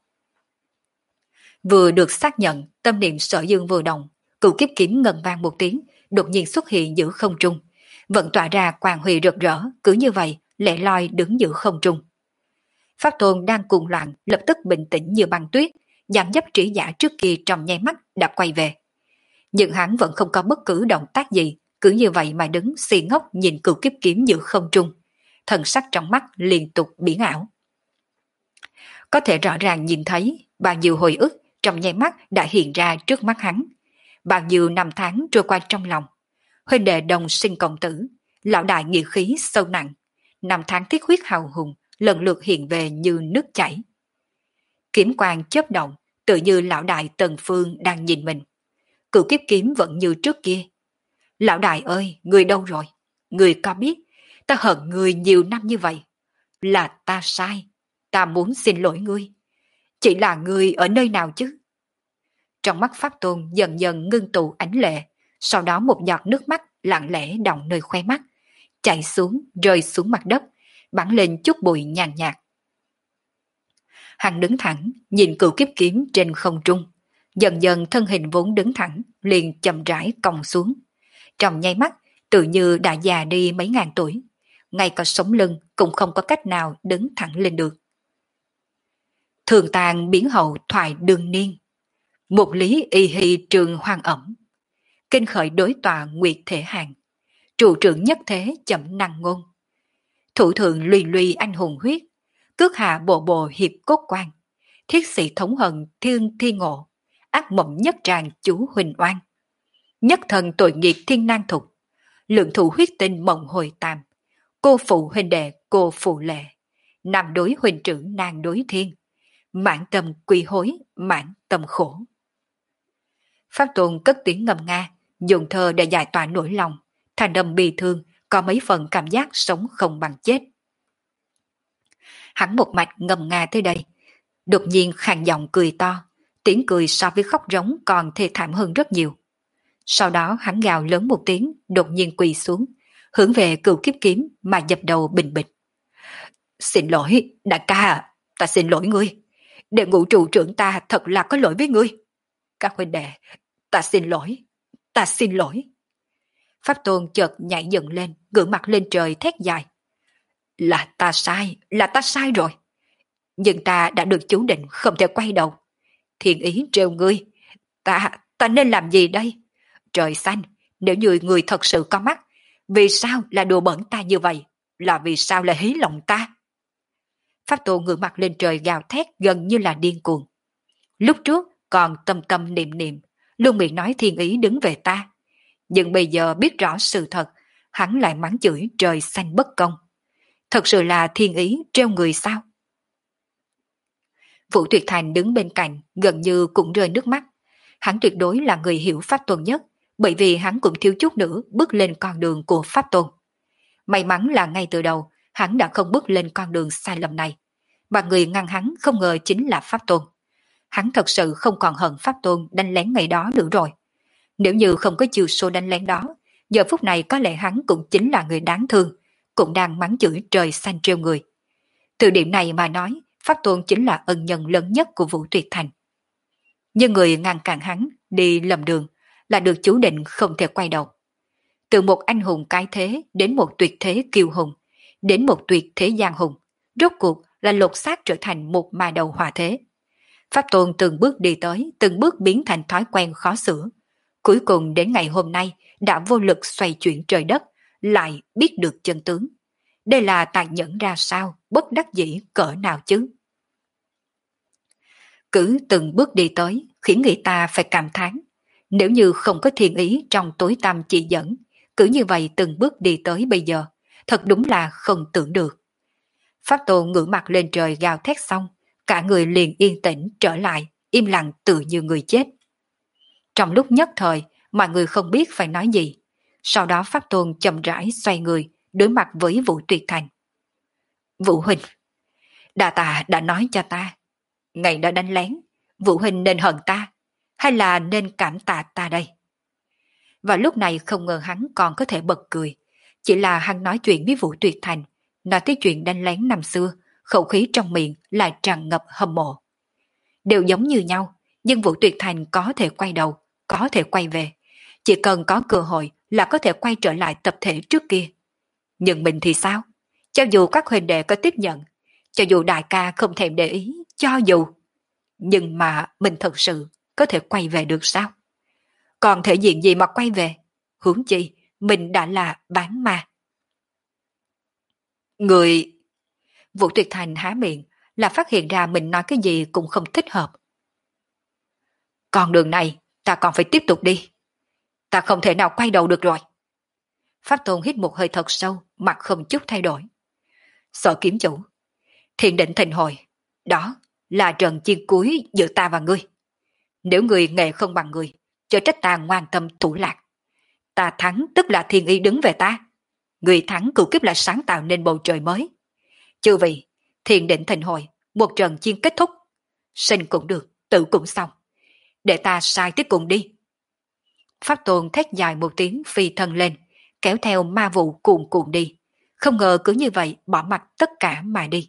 Vừa được xác nhận, tâm niệm Sở Dương vừa động, cửu kiếp kiếm ngân vang một tiếng, đột nhiên xuất hiện giữa không trung, vẫn tỏa ra quang huy rực rỡ, cứ như vậy lẻ loi đứng giữa không trung. Pháp Tôn đang cuồng loạn, lập tức bình tĩnh như băng tuyết, dáng dấp trí giả trước kia trong nháy mắt đã quay về. Nhưng hắn vẫn không có bất cứ động tác gì, cứ như vậy mà đứng si ngốc nhìn cửu kiếp kiếm giữa không trung, thần sắc trong mắt liên tục biến ảo. Có thể rõ ràng nhìn thấy bao nhiêu hồi ức trong nháy mắt đã hiện ra trước mắt hắn, bao nhiêu năm tháng trôi qua trong lòng. Huynh đệ đồng sinh cộng tử, lão đại nghĩa khí sâu nặng, năm tháng thiết huyết hào hùng lần lượt hiện về như nước chảy. Kiếm quang chớp động, tự như lão đại Tần Phương đang nhìn mình. Cửu kiếp kiếm vẫn như trước kia. Lão đại ơi, người đâu rồi? Người có biết, ta hận người nhiều năm như vậy. Là ta sai, ta muốn xin lỗi ngươi. Chỉ là ngươi ở nơi nào chứ? Trong mắt Pháp Tôn dần dần ngưng tụ ánh lệ, sau đó một giọt nước mắt lặng lẽ đọng nơi khóe mắt, chảy xuống, rơi xuống mặt đất, bắn lên chút bụi nhàn nhạt. Hắn đứng thẳng, nhìn cửu kiếp kiếm trên không trung, dần dần thân hình vốn đứng thẳng, liền chậm rãi cong xuống. Trong nháy mắt, tự như đã già đi mấy ngàn tuổi, ngay cả sống lưng cũng không có cách nào đứng thẳng lên được. Thường tàn biến hậu thoại đương niên, một lý y hy trường hoang ẩm, kinh khởi đối tòa nguyệt thể hàng, trụ trưởng nhất thế chậm năng ngôn. Thủ thượng lùi lùi anh hùng huyết, cước hạ bộ bộ hiệp cốt quan, thiết sĩ thống hận thiên thi ngộ, ác mộng nhất tràng chú huỳnh oan. Nhất thần tội nghiệp thiên nan thục, lượng thủ huyết tinh mộng hồi tam, cô phụ huynh đệ cô phụ lệ, nam đối huynh trưởng nan đối thiên, mãn tâm quy hối, mãn tâm khổ. Pháp Tôn cất tiếng ngâm nga, dùng thơ để giải tỏa nỗi lòng, thành âm bi thương, có mấy phần cảm giác sống không bằng chết. Hắn một mạch ngâm nga tới đây, đột nhiên khàn giọng cười to, tiếng cười so với khóc rống còn thê thảm hơn rất nhiều. Sau đó hắn gào lớn một tiếng, đột nhiên quỳ xuống, hướng về cửu kiếp kiếm mà dập đầu bình bịch. Xin lỗi, đại ca à, ta xin lỗi ngươi. Đệ ngũ trụ trưởng ta thật là có lỗi với ngươi. Các huynh đệ, ta xin lỗi, ta xin lỗi. Pháp Tôn chợt nhảy dựng lên, ngửa mặt lên trời thét dài. Là ta sai, là ta sai rồi. Nhưng ta đã được chú định không thể quay đầu. Thiên ý trêu ngươi, ta, ta nên làm gì đây? Trời xanh, nếu như người thật sự có mắt, vì sao là đùa bẩn ta như vậy? Là vì sao lại hí lòng ta? Pháp Tôn ngửa mặt lên trời gào thét gần như là điên cuồng. Lúc trước còn tâm tâm niệm niệm, luôn miệng nói thiên ý đứng về ta. Nhưng bây giờ biết rõ sự thật, hắn lại mắng chửi trời xanh bất công. Thật sự là thiên ý treo người sao? Vũ Tuyệt Thành đứng bên cạnh, gần như cũng rơi nước mắt. Hắn tuyệt đối là người hiểu Pháp Tôn nhất, bởi vì hắn cũng thiếu chút nữa bước lên con đường của Pháp Tôn. May mắn là ngay từ đầu, hắn đã không bước lên con đường sai lầm này, mà người ngăn hắn không ngờ chính là Pháp Tôn. Hắn thật sự không còn hận Pháp Tôn đánh lén ngày đó nữa rồi. Nếu như không có chiêu số đánh lén đó, giờ phút này có lẽ hắn cũng chính là người đáng thương, cũng đang mắng chửi trời xanh trêu người. Từ điểm này mà nói, Pháp Tôn chính là ân nhân lớn nhất của Vũ Tuyệt Thành. Nhưng người ngăn cản hắn đi lầm đường là được chú định không thể quay đầu. Từ một anh hùng cái thế đến một tuyệt thế kiêu hùng, đến một tuyệt thế giang hùng, rốt cuộc là lột xác trở thành một ma đầu hỏa thế. Pháp Tôn từng bước đi tới, từng bước biến thành thói quen khó sửa. Cuối cùng đến ngày hôm nay đã vô lực xoay chuyển trời đất, lại biết được chân tướng. Đây là tài nhẫn ra sao, bất đắc dĩ cỡ nào chứ? Cứ từng bước đi tới, khiến người ta phải cảm thán. Nếu như không có thiên ý trong tối tăm chỉ dẫn, cứ như vậy từng bước đi tới bây giờ, thật đúng là không tưởng được. Pháp Tôn ngửa mặt lên trời gào thét xong, cả người liền yên tĩnh trở lại, im lặng tự như người chết. Trong lúc nhất thời, mọi người không biết phải nói gì. Sau đó Pháp Tôn chậm rãi xoay người, đối mặt với Vũ Tuyệt Thành. Vũ Huynh, Đà Tạ đã nói cho ta, ngày đã đánh lén, Vũ Huynh nên hận ta, hay là nên cảm tạ ta đây? Và lúc này không ngờ hắn còn có thể bật cười. Chỉ là hắn nói chuyện với Vũ Tuyệt Thành, nói tới chuyện đánh lén năm xưa, khẩu khí trong miệng lại tràn ngập hâm mộ. Đều giống như nhau, nhưng Vũ Tuyệt Thành có thể quay đầu, có thể quay về. Chỉ cần có cơ hội là có thể quay trở lại tập thể trước kia. Nhưng mình thì sao? Cho dù các huynh đệ có tiếp nhận, cho dù đại ca không thèm để ý, cho dù. Nhưng mà mình thật sự có thể quay về được sao? Còn thể diện gì mà quay về? Huống chi, mình đã là bán ma. Người... Vũ Tuyệt Thành há miệng là phát hiện ra mình nói cái gì cũng không thích hợp. Con đường này ta còn phải tiếp tục đi. Ta không thể nào quay đầu được rồi. Pháp Tôn hít một hơi thật sâu, mặt không chút thay đổi. Sở kiếm chủ, Thiên Định Thịnh Hội, đó là trận chiến cuối giữa ta và ngươi. Nếu người nghệ không bằng người, chớ trách ta ngoan tâm thủ lạc. Ta thắng tức là thiên ý đứng về ta. Người thắng cửu kiếp là sáng tạo nên bầu trời mới. Chư vị, Thiên Định Thịnh Hội, một trận chiến kết thúc. Sinh cũng được, tử cũng xong. Để ta sai tiếp cùng đi. Pháp Tôn thét dài một tiếng phi thân lên, kéo theo ma vụ cuồn cuộn đi. Không ngờ cứ như vậy bỏ mặc tất cả mà đi.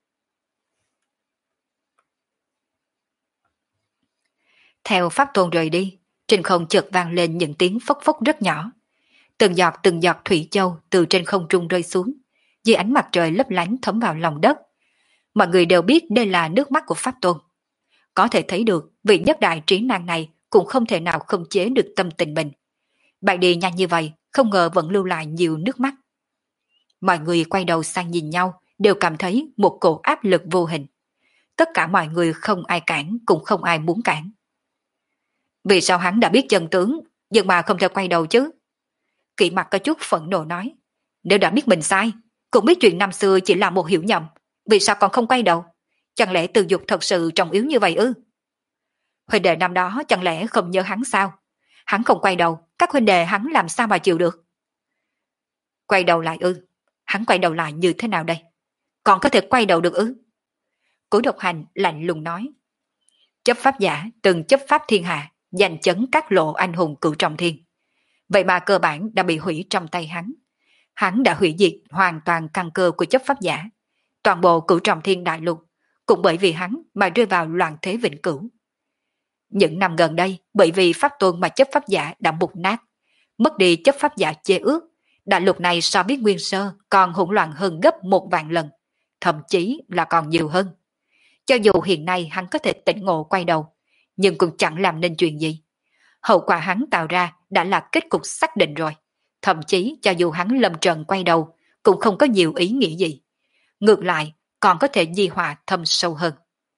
Theo Pháp Tôn rời đi, trên không chợt vang lên những tiếng phốc phốc rất nhỏ. Từng giọt từng giọt thủy châu từ trên không trung rơi xuống, dưới ánh mặt trời lấp lánh thấm vào lòng đất. Mọi người đều biết đây là nước mắt của Pháp Tôn. Có thể thấy được vị nhất đại trí năng này cũng không thể nào khống chế được tâm tình mình. Bạn đi nhanh như vậy, không ngờ vẫn lưu lại nhiều nước mắt. Mọi người quay đầu sang nhìn nhau, đều cảm thấy một cổ áp lực vô hình. Tất cả mọi người không ai cản, cũng không ai muốn cản. Vì sao hắn đã biết chân tướng, nhưng mà không thể quay đầu chứ? Kỵ Mặc có chút phẫn nộ nói. Nếu đã biết mình sai, cũng biết chuyện năm xưa chỉ là một hiểu nhầm, vì sao còn không quay đầu? Chẳng lẽ Từ Dục thật sự trọng yếu như vậy ư? Huynh đệ năm đó chẳng lẽ không nhớ hắn sao? Hắn không quay đầu, các huynh đệ hắn làm sao mà chịu được? Quay đầu lại ư? Hắn quay đầu lại như thế nào đây? Còn có thể quay đầu được ư? Cố Độc Hành lạnh lùng nói. Chấp pháp giả từng chấp pháp thiên hạ, giành chấn các lộ anh hùng cửu trọng thiên. Vậy mà cơ bản đã bị hủy trong tay hắn. Hắn đã hủy diệt hoàn toàn căn cơ của chấp pháp giả. Toàn bộ cửu trọng thiên đại lục, cũng bởi vì hắn mà rơi vào loạn thế vĩnh cửu. Những năm gần đây, bởi vì pháp tôn mà chấp pháp giả đã mục nát, mất đi chấp pháp giả chê ước, đại lục này so với nguyên sơ còn hỗn loạn hơn gấp một vạn lần, thậm chí là còn nhiều hơn. Cho dù hiện nay hắn có thể tỉnh ngộ quay đầu, nhưng cũng chẳng làm nên chuyện gì. Hậu quả hắn tạo ra đã là kết cục xác định rồi. Thậm chí cho dù hắn lâm trận quay đầu, cũng không có nhiều ý nghĩa gì. Ngược lại, còn có thể di họa thâm sâu hơn.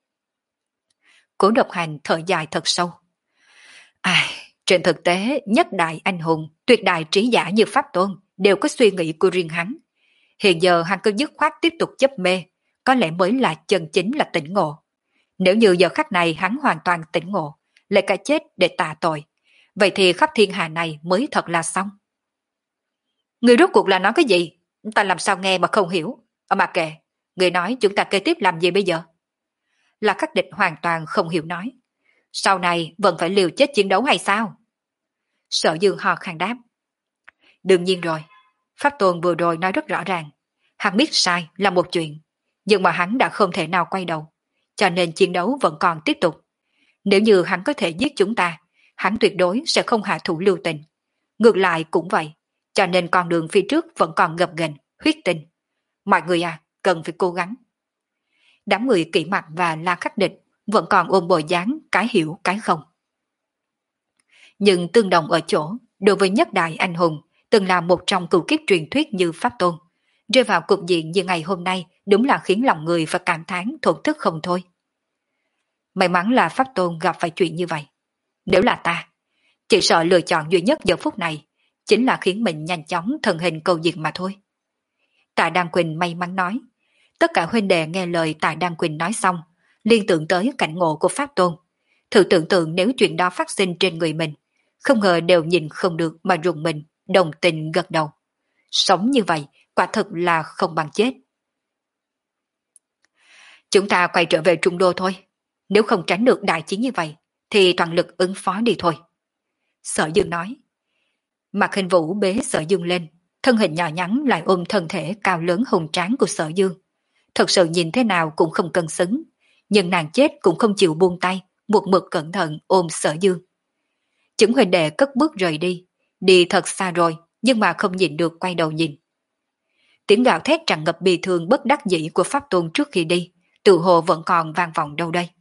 Cố Độc Hành thở dài thật sâu. Ai, trên thực tế, nhất đại anh hùng, tuyệt đại trí giả như Pháp Tôn đều có suy nghĩ của riêng hắn. Hiện giờ hắn cứ dứt khoát tiếp tục chấp mê, có lẽ mới là chân chính là tỉnh ngộ. Nếu như giờ khắc này hắn hoàn toàn tỉnh ngộ, lại cả chết để tạ tội, vậy thì khắp thiên hạ này mới thật là xong. Người rốt cuộc là nói cái gì? Ta làm sao nghe mà không hiểu. Ở mà kệ, người nói chúng ta kế tiếp làm gì bây giờ? Là Khắc Địch hoàn toàn không hiểu nói. Sau này vẫn phải liều chết chiến đấu hay sao? Sở Dương ho khan đáp. Đương nhiên rồi, Pháp Tôn vừa rồi nói rất rõ ràng. Hắn biết sai là một chuyện, nhưng mà hắn đã không thể nào quay đầu, cho nên chiến đấu vẫn còn tiếp tục. Nếu như hắn có thể giết chúng ta, hắn tuyệt đối sẽ không hạ thủ lưu tình. Ngược lại cũng vậy, cho nên con đường phía trước vẫn còn gập ghềnh, huyết tinh. Mọi người à, cần phải cố gắng. Đám người Kỷ Mặc và La Khắc Địch vẫn còn ôm bộ dáng cái hiểu cái không. Nhưng tương đồng ở chỗ, đối với nhất đại anh hùng, từng là một trong cửu kiếp truyền thuyết như Pháp Tôn, rơi vào cục diện như ngày hôm nay đúng là khiến lòng người phải cảm thán thổn thức không thôi. May mắn là Pháp Tôn gặp phải chuyện như vậy. Nếu là ta, chỉ sợ lựa chọn duy nhất giờ phút này chính là khiến mình nhanh chóng thần hình cầu diệt mà thôi. Tạ Đan Quỳnh may mắn nói. Tất cả huynh đệ nghe lời Tạ Đan Quỳnh nói xong, liên tưởng tới cảnh ngộ của Pháp Tôn. Thử tưởng tượng nếu chuyện đó phát sinh trên người mình, không ngờ đều nhìn không được mà rùng mình, đồng tình gật đầu. Sống như vậy, quả thực là không bằng chết. Chúng ta quay trở về Trung Đô thôi. Nếu không tránh được đại chiến như vậy, thì toàn lực ứng phó đi thôi. Sở Dương nói. Mạc Hình Vũ bế Sở Dương lên, thân hình nhỏ nhắn lại ôm thân thể cao lớn hùng tráng của Sở Dương. Thật sự nhìn thế nào cũng không cân xứng, nhưng nàng chết cũng không chịu buông tay, một mực cẩn thận ôm Sở Dương. Chứng huỳnh đệ cất bước rời đi, đi thật xa rồi, nhưng mà không nhìn được quay đầu nhìn. Tiếng gào thét tràn ngập bi thương bất đắc dĩ của Pháp Tôn trước khi đi, tự hồ vẫn còn vang vọng đâu đây.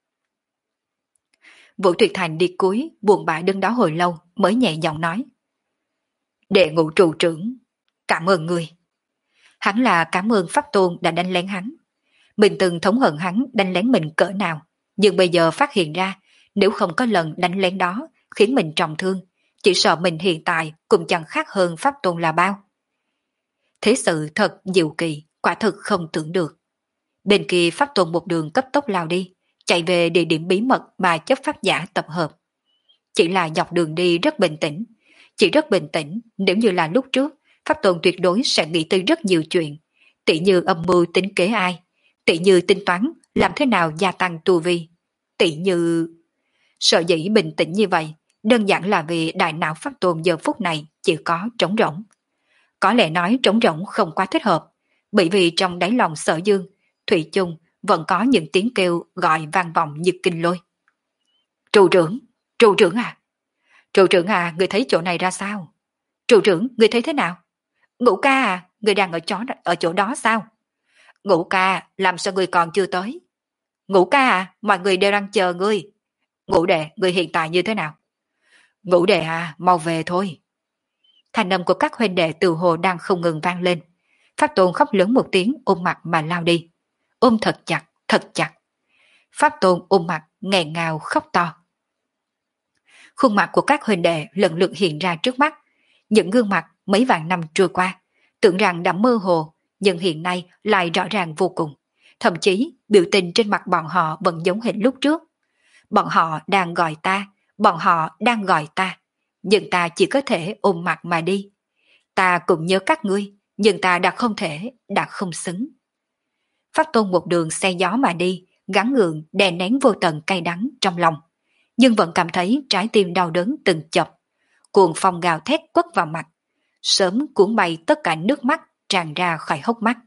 Vũ Tuyệt Thành đi cuối, buồn bã đứng đó hồi lâu mới nhẹ giọng nói. Đệ ngũ trụ trưởng, cảm ơn người. Hắn là cảm ơn Pháp Tôn đã đánh lén hắn. Mình từng thống hận hắn đánh lén mình cỡ nào, nhưng bây giờ phát hiện ra, nếu không có lần đánh lén đó khiến mình trọng thương, chỉ sợ mình hiện tại cũng chẳng khác hơn Pháp Tôn là bao. Thế sự thật diệu kỳ, quả thực không tưởng được. Bên kia Pháp Tôn một đường cấp tốc lao đi, chạy về địa điểm bí mật mà chấp pháp giả tập hợp. Chỉ là dọc đường đi rất bình tĩnh, chỉ rất bình tĩnh nếu như là lúc trước, Pháp Tôn tuyệt đối sẽ nghĩ tới rất nhiều chuyện, tỉ như âm mưu tính kế ai, tỉ như tính toán làm thế nào gia tăng tu vi, tỉ như... Sợ dĩ bình tĩnh như vậy, đơn giản là vì đại não Pháp Tôn giờ phút này chỉ có trống rỗng. Có lẽ nói trống rỗng không quá thích hợp, bởi vì trong đáy lòng Sở Dương, thủy chung vẫn có những tiếng kêu gọi vang vọng như kinh lôi. Trụ trưởng, trụ trưởng à? Trụ trưởng à, người thấy chỗ này ra sao? Trụ trưởng, người thấy thế nào? Ngũ ca à, người đang ở chỗ, ở chỗ đó sao? Ngũ ca, làm sao người còn chưa tới? Ngũ ca à, mọi người đều đang chờ ngươi. Ngũ đệ, người hiện tại như thế nào? Ngũ đệ à, mau về thôi. Thanh âm của các huynh đệ từ hồ đang không ngừng vang lên. Pháp Tôn khóc lớn một tiếng ôm mặt mà lao đi. Ôm thật chặt, thật chặt. Pháp Tôn ôm mặt, nghẹn ngào khóc to. Khuôn mặt của các huynh đệ lần lượt hiện ra trước mắt. Những gương mặt mấy vạn năm trôi qua, tưởng rằng đã mơ hồ, nhưng hiện nay lại rõ ràng vô cùng. Thậm chí biểu tình trên mặt bọn họ vẫn giống hệt lúc trước. Bọn họ đang gọi ta, bọn họ đang gọi ta, nhưng ta chỉ có thể ôm mặt mà đi. Ta cũng nhớ các ngươi, nhưng ta đã không thể, đã không xứng. Pháp Tôn một đường xe gió mà đi, gắng gượng đè nén vô tận cay đắng trong lòng, nhưng vẫn cảm thấy trái tim đau đớn từng chập. Cuồng phong gào thét quất vào mặt, sớm cuốn bay tất cả nước mắt tràn ra khỏi hốc mắt.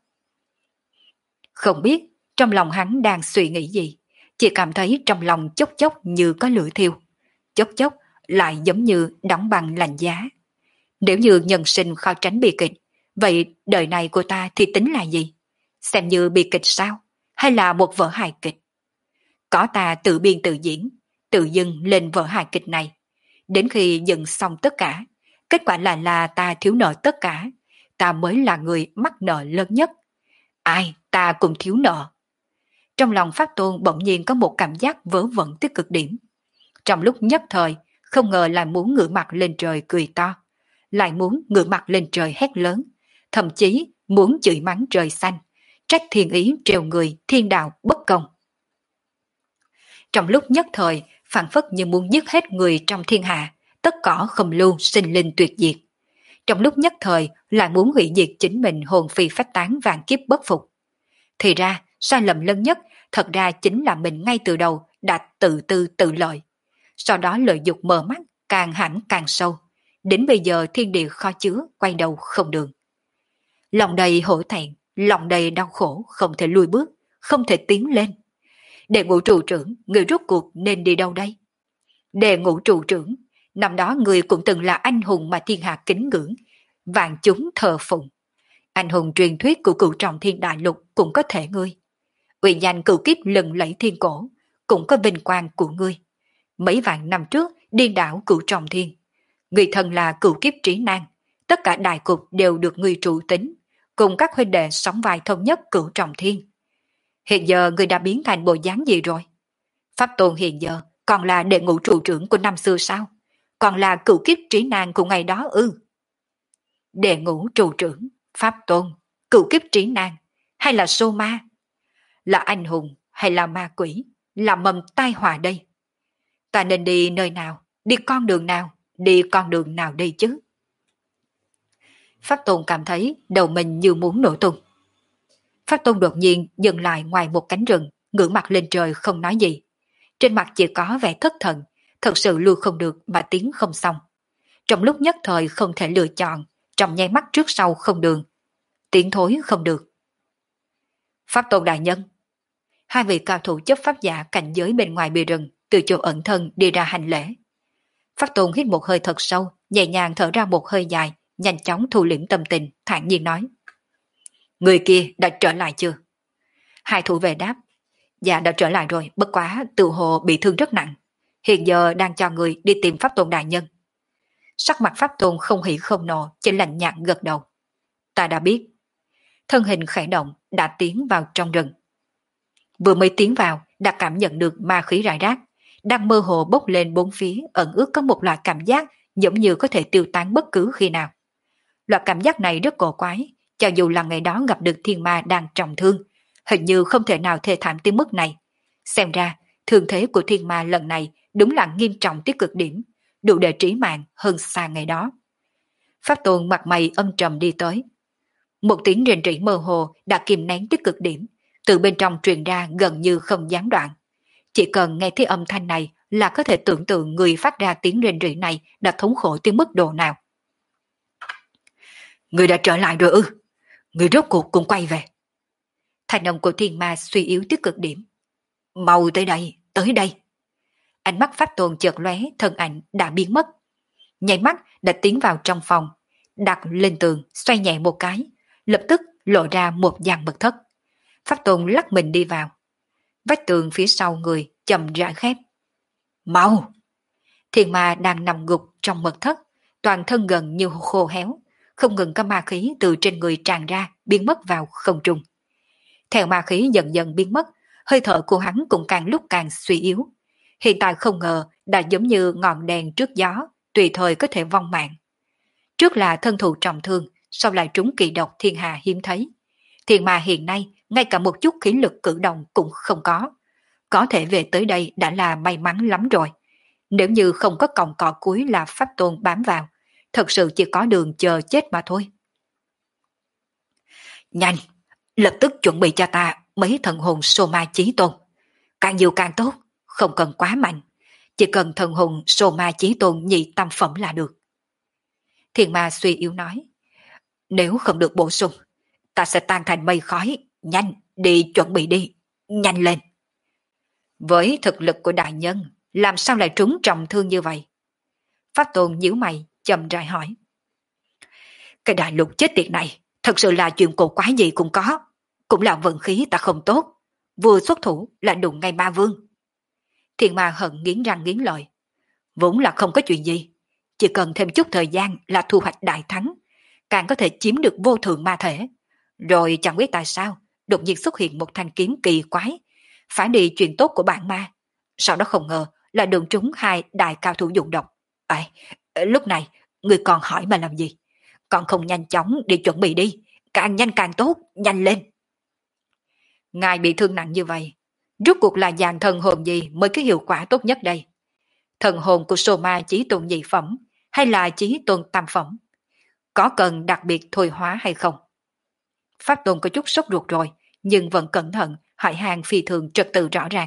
Không biết trong lòng hắn đang suy nghĩ gì, chỉ cảm thấy trong lòng chốc chốc như có lửa thiêu, chốc chốc lại giống như đóng băng lạnh giá. Nếu như nhân sinh khó tránh bi kịch, vậy đời này của ta thì tính là gì? Xem như bi kịch sao? Hay là một vở hài kịch? Có ta tự biên tự diễn, tự dưng lên vở hài kịch này. Đến khi dừng xong tất cả, kết quả là là ta thiếu nợ tất cả, ta mới là người mắc nợ lớn nhất. Ai, ta cũng thiếu nợ. Trong lòng Pháp Tôn bỗng nhiên có một cảm giác vớ vẩn tới cực điểm. Trong lúc nhất thời, không ngờ lại muốn ngửa mặt lên trời cười to, lại muốn ngửa mặt lên trời hét lớn, thậm chí muốn chửi mắng trời xanh, trách thiên ý trêu người thiên đạo bất công. Trong lúc nhất thời, phảng phất như muốn giết hết người trong thiên hạ, tất cỏ không lưu sinh linh tuyệt diệt. trong lúc nhất thời lại muốn hủy diệt chính mình hồn phi phách tán vạn kiếp bất phục. Thì ra, sai lầm lớn nhất thật ra chính là mình ngay từ đầu đã tự tư tự lợi. Sau đó lợi dục mờ mắt, càng hãm càng sâu. Đến bây giờ thiên địa kho chứa, quay đầu không đường. Lòng đầy hổ thẹn, lòng đầy đau khổ, không thể lùi bước, không thể tiến lên. Đệ ngũ trụ trưởng, người rốt cuộc nên đi đâu đây? Đệ ngũ trụ trưởng, năm đó người cũng từng là anh hùng mà thiên hạ kính ngưỡng, vạn chúng thờ phụng. Anh hùng truyền thuyết của cửu trọng thiên đại lục cũng có thể ngươi. Uy danh cửu kiếp lừng lẫy thiên cổ, cũng có vinh quang của ngươi. Mấy vạn năm trước, điên đảo cửu trọng thiên. Người thân là cửu kiếp trí nan, tất cả đại cục đều được ngươi trụ tính, cùng các huynh đệ sóng vai thống nhất cửu trọng thiên. Hiện giờ người đã biến thành bộ dáng gì rồi? Pháp Tôn hiện giờ còn là đệ ngũ trụ trưởng của năm xưa sao? Còn là cửu kiếp trí nan của ngày đó ư? Đệ ngũ trụ trưởng, Pháp Tôn, cửu kiếp trí nan, hay là sô ma? Là anh hùng hay là ma quỷ? Là mầm tai họa đây? Ta nên đi nơi nào? Đi con đường nào? Đi con đường nào đây chứ? Pháp Tôn cảm thấy đầu mình như muốn nổ tung. Pháp Tôn đột nhiên dừng lại ngoài một cánh rừng, ngửa mặt lên trời không nói gì. Trên mặt chỉ có vẻ thất thần, thật sự lưu không được mà tiến không xong. Trong lúc nhất thời không thể lựa chọn, trong nháy mắt trước sau không đường. Tiến thối không được. Pháp Tôn đại nhân. Hai vị cao thủ chấp pháp giả cảnh giới bên ngoài bìa rừng, từ chỗ ẩn thân đi ra hành lễ. Pháp Tôn hít một hơi thật sâu, nhẹ nhàng thở ra một hơi dài, nhanh chóng thu liễm tâm tình, thản nhiên nói. Người kia đã trở lại chưa? Hai thủ vệ đáp. Dạ đã trở lại rồi, bất quá tự hồ bị thương rất nặng. Hiện giờ đang cho người đi tìm Pháp Tôn đại nhân. Sắc mặt Pháp Tôn không hỉ không nộ, chỉ lạnh nhạt gật đầu. Ta đã biết. Thân hình khẽ động, đã tiến vào trong rừng. Vừa mới tiến vào, đã cảm nhận được ma khí rải rác, đang mơ hồ bốc lên bốn phía, ẩn ước có một loại cảm giác giống như có thể tiêu tán bất cứ khi nào. Loại cảm giác này rất cổ quái, cho dù là ngày đó gặp được thiên ma đang trọng thương, hình như không thể nào thê thảm tới mức này. Xem ra, thương thế của thiên ma lần này đúng là nghiêm trọng tới cực điểm, đủ để trí mạng hơn xa ngày đó. Pháp Tôn mặt mày âm trầm đi tới. Một tiếng rền rỉ mơ hồ đã kìm nén tới cực điểm, từ bên trong truyền ra gần như không gián đoạn. Chỉ cần nghe thấy âm thanh này là có thể tưởng tượng người phát ra tiếng rền rỉ này đã thống khổ tới mức độ nào. Người đã trở lại rồi ư? Người rốt cuộc cũng quay về. Thanh âm của thiên ma suy yếu tới cực điểm. Mau tới đây, tới đây. Ánh mắt Pháp Tôn chợt lóe, thân ảnh đã biến mất. Nháy mắt đã tiến vào trong phòng, đặt lên tường, xoay nhẹ một cái, lập tức lộ ra một dàn mật thất. Pháp Tôn lắc mình đi vào. Vách tường phía sau người chậm rãi khép. Mau! Thiên ma đang nằm gục trong mật thất, toàn thân gần như khô héo, không ngừng có ma khí từ trên người tràn ra, biến mất vào không trung. Theo ma khí dần dần biến mất, hơi thở của hắn cũng càng lúc càng suy yếu. Hiện tại không ngờ đã giống như ngọn đèn trước gió, tùy thời có thể vong mạng. Trước là thân thụ trọng thương, sau lại trúng kỳ độc thiên hà hiếm thấy. Thiên ma hiện nay ngay cả một chút khí lực cử động cũng không có. Có thể về tới đây đã là may mắn lắm rồi. Nếu như không có còng cọ cuối là Pháp Tôn bám vào, thật sự chỉ có đường chờ chết mà thôi. Nhanh, lập tức chuẩn bị cho ta mấy thần hồn Sô Ma Chí Tôn. Càng nhiều càng tốt, không cần quá mạnh. Chỉ cần thần hồn Sô Ma Chí Tôn nhị tam phẩm là được. Thiên ma suy yếu nói. Nếu không được bổ sung, ta sẽ tan thành mây khói. Nhanh, đi chuẩn bị đi. Nhanh lên. Với thực lực của đại nhân, làm sao lại trúng trọng thương như vậy? Pháp Tôn nhíu mày, chậm rãi hỏi. Cái đại lục chết tiệt này, thật sự là chuyện cổ quái gì cũng có. Cũng là vận khí ta không tốt. Vừa xuất thủ là đụng ngay ma vương. Thiên ma hận nghiến răng nghiến lợi. Vốn là không có chuyện gì. Chỉ cần thêm chút thời gian là thu hoạch đại thắng. Càng có thể chiếm được vô thượng ma thể. Rồi chẳng biết tại sao, đột nhiên xuất hiện một thanh kiếm kỳ quái. Phải đi chuyện tốt của bạn ma. Sau đó không ngờ là đụng trúng hai đại cao thủ dụng độc. À, lúc này, người còn hỏi mà làm gì? Còn không nhanh chóng đi chuẩn bị đi. Càng nhanh càng tốt, nhanh lên. Ngài bị thương nặng như vậy, rốt cuộc là dàn thần hồn gì mới có hiệu quả tốt nhất đây? Thần hồn của Sô Ma Chí Tôn nhị phẩm hay là Chí Tôn tam phẩm? có cần đặc biệt thôi hóa hay không? Pháp Tôn có chút sốt ruột rồi, nhưng vẫn cẩn thận, hỏi hàng phi thường trật tự rõ ràng.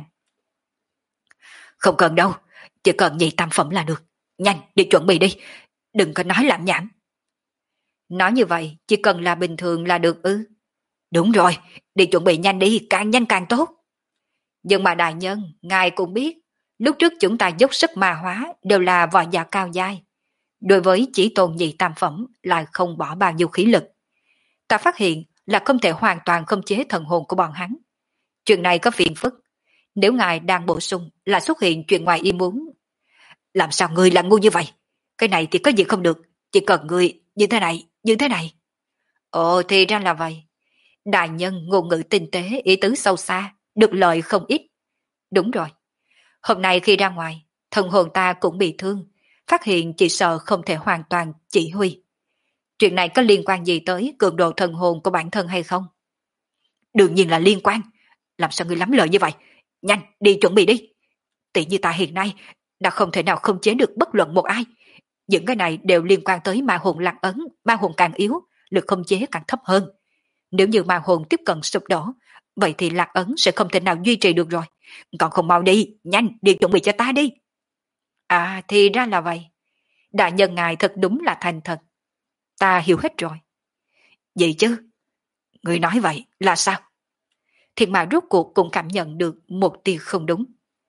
Không cần đâu, chỉ cần nhị tam phẩm là được. Nhanh, đi chuẩn bị đi, đừng có nói làm nhảm. Nói như vậy, chỉ cần là bình thường là được ư? Đúng rồi, đi chuẩn bị nhanh đi, càng nhanh càng tốt. Nhưng mà đại nhân, ngài cũng biết, lúc trước chúng ta dốc sức ma hóa đều là võ giả cao giai. Đối với chỉ tôn nhị tam phẩm lại không bỏ bao nhiêu khí lực. Ta phát hiện là không thể hoàn toàn khống chế thần hồn của bọn hắn. Chuyện này có phiền phức. Nếu ngài đang bổ sung là xuất hiện chuyện ngoài ý muốn. Làm sao ngươi là ngu như vậy? Cái này thì có gì không được. Chỉ cần ngươi như thế này, như thế này. Ồ thì ra là vậy. Đại nhân ngôn ngữ tinh tế, ý tứ sâu xa, được lợi không ít. Đúng rồi. Hôm nay khi ra ngoài, thần hồn ta cũng bị thương. Phát hiện chỉ sợ không thể hoàn toàn chỉ huy. Chuyện này có liên quan gì tới cường độ thần hồn của bản thân hay không? Đương nhiên là liên quan. Làm sao ngươi lắm lời như vậy? Nhanh, đi chuẩn bị đi. Tỷ như ta hiện nay đã không thể nào không chế được bất luận một ai. Những cái này đều liên quan tới ma hồn lạc ấn. Ma hồn càng yếu, lực không chế càng thấp hơn. Nếu như ma hồn tiếp cận sụp đổ, vậy thì lạc ấn sẽ không thể nào duy trì được rồi. Còn không mau đi, nhanh, đi chuẩn bị cho ta đi. À thì ra là vậy. Đại nhân ngài thật đúng là thành thật. Ta hiểu hết rồi. Gì chứ? Người nói vậy là sao? Thiên Ma rốt cuộc cũng cảm nhận được một tia không đúng.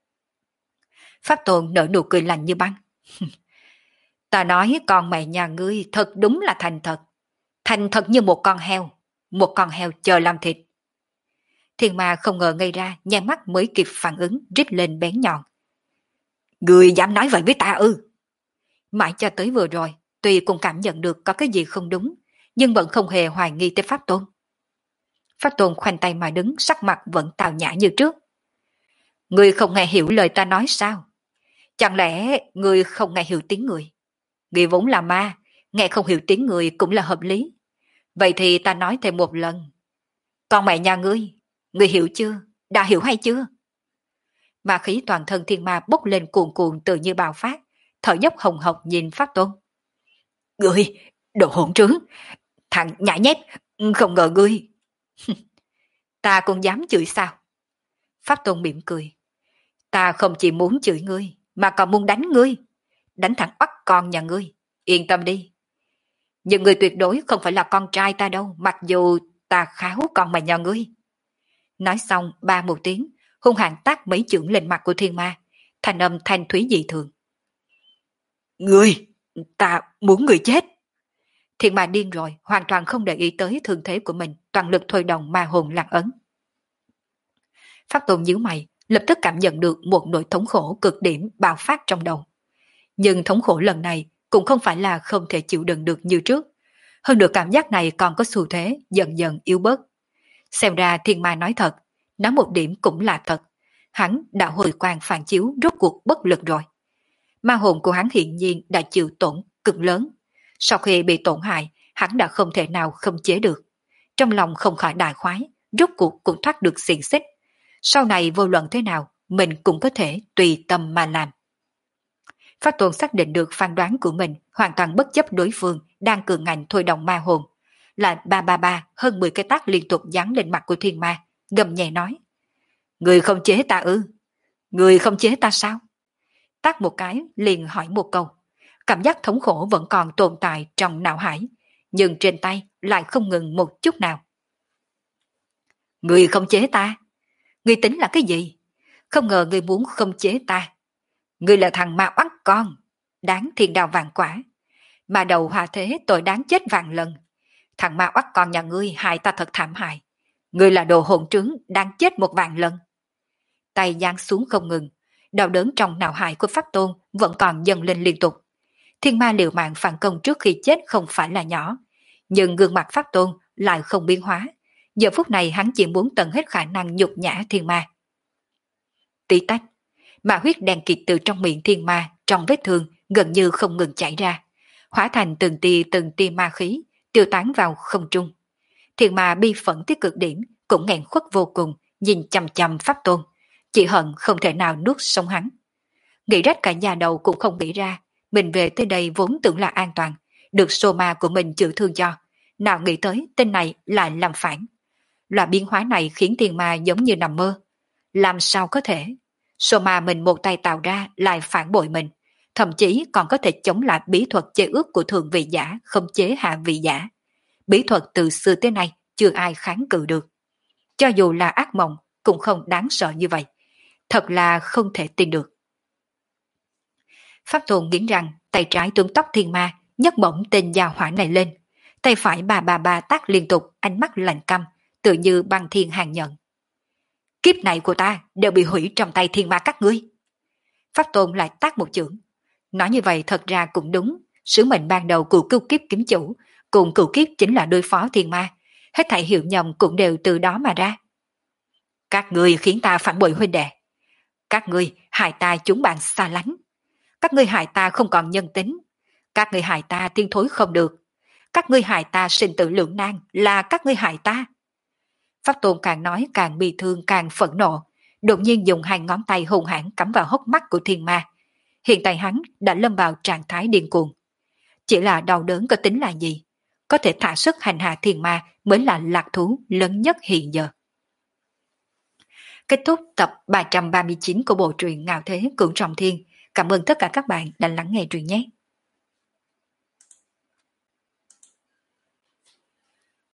Pháp Tôn nở nụ cười lạnh như băng. Ta nói con mẹ nhà ngươi thật đúng là thành thật. Thành thật như một con heo. Một con heo chờ làm thịt. Thiên Ma không ngờ ngây ra, nháy mắt mới kịp phản ứng, rít lên bén nhọn. Ngươi dám nói vậy với ta ư? Mãi cho tới vừa rồi, tuy cũng cảm nhận được có cái gì không đúng, nhưng vẫn không hề hoài nghi tới Pháp Tôn. Pháp Tôn khoanh tay mà đứng, sắc mặt vẫn tào nhã như trước. Ngươi không nghe hiểu lời ta nói sao? Chẳng lẽ ngươi không nghe hiểu tiếng người? Ngươi vốn là ma, nghe không hiểu tiếng người cũng là hợp lý. Vậy thì ta nói thêm một lần. Con mẹ nhà ngươi, ngươi hiểu chưa? Đã hiểu hay chưa? Ma khí toàn thân thiên ma bốc lên cuồn cuộn tự như bạo phát, thở dốc hồng hộc nhìn Pháp Tôn. Ngươi, đồ hỗn trướng, thằng nhãi nhép, không ngờ ngươi. Ta cũng dám chửi sao? Pháp Tôn mỉm cười. Ta không chỉ muốn chửi ngươi, mà còn muốn đánh ngươi. Đánh thẳng oắt con nhà ngươi. Yên tâm đi. Nhưng ngươi tuyệt đối không phải là con trai ta đâu, mặc dù ta kháo con mà nhà ngươi. Nói xong ba một tiếng, hung hãn tác mấy chưởng lên mặt của thiên ma, thanh âm thanh thúy dị thường. Ngươi, ta muốn ngươi chết. Thiên ma điên rồi, hoàn toàn không để ý tới thương thế của mình, toàn lực thôi động ma hồn lạc ấn. Pháp Tôn nhíu mày, lập tức cảm nhận được một nỗi thống khổ cực điểm bạo phát trong đầu. Nhưng thống khổ lần này cũng không phải là không thể chịu đựng được như trước. Hơn nữa cảm giác này còn có xu thế dần dần yếu bớt. Xem ra thiên ma nói thật, nói một điểm cũng là thật. Hắn đã hồi quang phản chiếu rốt cuộc bất lực rồi. Ma hồn của hắn hiện nhiên đã chịu tổn cực lớn. Sau khi bị tổn hại, hắn đã không thể nào không chế được. Trong lòng không khỏi đại khoái, rốt cuộc cũng thoát được xiềng xích. Sau này vô luận thế nào, mình cũng có thể tùy tâm mà làm. Pháp Tôn xác định được phán đoán của mình, hoàn toàn bất chấp đối phương đang cường ngạnh thôi động ma hồn. Là ba ba ba hơn mười cái tác liên tục giáng lên mặt của thiên ma, gầm nhẹ nói. Người không chế ta ư? Người không chế ta sao? Tác một cái liền hỏi một câu. Cảm giác thống khổ vẫn còn tồn tại trong não hải, nhưng trên tay lại không ngừng một chút nào. Người không chế ta? Người tính là cái gì? Không ngờ người muốn không chế ta. Người là thằng ma oắt con, đáng thiên đào vạn quả. Mà đầu hòa thế tội đáng chết vạn lần. Thằng ma oắt con nhà ngươi hại ta thật thảm hại. Ngươi là đồ hồn trướng đáng chết một vạn lần. Tay giáng xuống không ngừng, đau đớn trong não hải của Pháp Tôn vẫn còn dâng lên liên tục. Thiên ma liều mạng phản công trước khi chết không phải là nhỏ, nhưng gương mặt Pháp Tôn lại không biến hóa. Giờ phút này hắn chỉ muốn tận hết khả năng nhục nhã thiên ma. Tí tách, ma huyết đen kịt từ trong miệng thiên ma trong vết thương gần như không ngừng chảy ra, hóa thành từng tia từng tia ma khí, tiêu tán vào không trung. Thiên ma bi phẫn tới cực điểm, cũng nghẹn khuất vô cùng, nhìn chằm chằm Pháp Tôn, chỉ hận không thể nào nuốt sống hắn. Nghĩ rách cả nhà đầu cũng không nghĩ ra, mình về tới đây vốn tưởng là an toàn, được sô ma của mình chữa thương cho, nào nghĩ tới tên này lại làm phản. Loại biến hóa này khiến thiên ma giống như nằm mơ. Làm sao có thể? Sô ma mình một tay tạo ra lại phản bội mình, thậm chí còn có thể chống lại bí thuật chế ước của thượng vị giả không chế hạ vị giả. Bí thuật từ xưa tới nay chưa ai kháng cự được. Cho dù là ác mộng cũng không đáng sợ như vậy. Thật là không thể tin được. Pháp Tôn nghiến răng, tay trái tuấn tóc thiên ma, nhấc bổng tên gia hỏa này lên. Tay phải bà bà bà tác liên tục, ánh mắt lạnh căm, tự như băng thiên hàng nhận. Kiếp này của ta đều bị hủy trong tay thiên ma các ngươi. Pháp Tôn lại tác một chưởng. Nói như vậy thật ra cũng đúng, sứ mệnh ban đầu của cửu kiếp kiếm chủ, cùng cửu kiếp chính là đối phó thiên ma. Hết thảy hiệu nhầm cũng đều từ đó mà ra. Các ngươi khiến ta phản bội huynh đệ. Các ngươi hại ta chúng bạn xa lánh. Các ngươi hại ta không còn nhân tính. Các ngươi hại ta tiên thối không được. Các ngươi hại ta sinh tử lưỡng nan là các ngươi hại ta. Pháp Tôn càng nói càng bi thương càng phẫn nộ, đột nhiên dùng hai ngón tay hung hãn cắm vào hốc mắt của thiên ma. Hiện tại hắn đã lâm vào trạng thái điên cuồng. Chỉ là đau đớn có tính là gì? Có thể thả sức hành hạ thiên ma mới là lạc thú lớn nhất hiện giờ. Kết thúc tập ba trăm ba mươi chín của bộ truyện Ngạo Thế Cửu Trọng Thiên. Cảm ơn tất cả các bạn đã lắng nghe truyện nhé.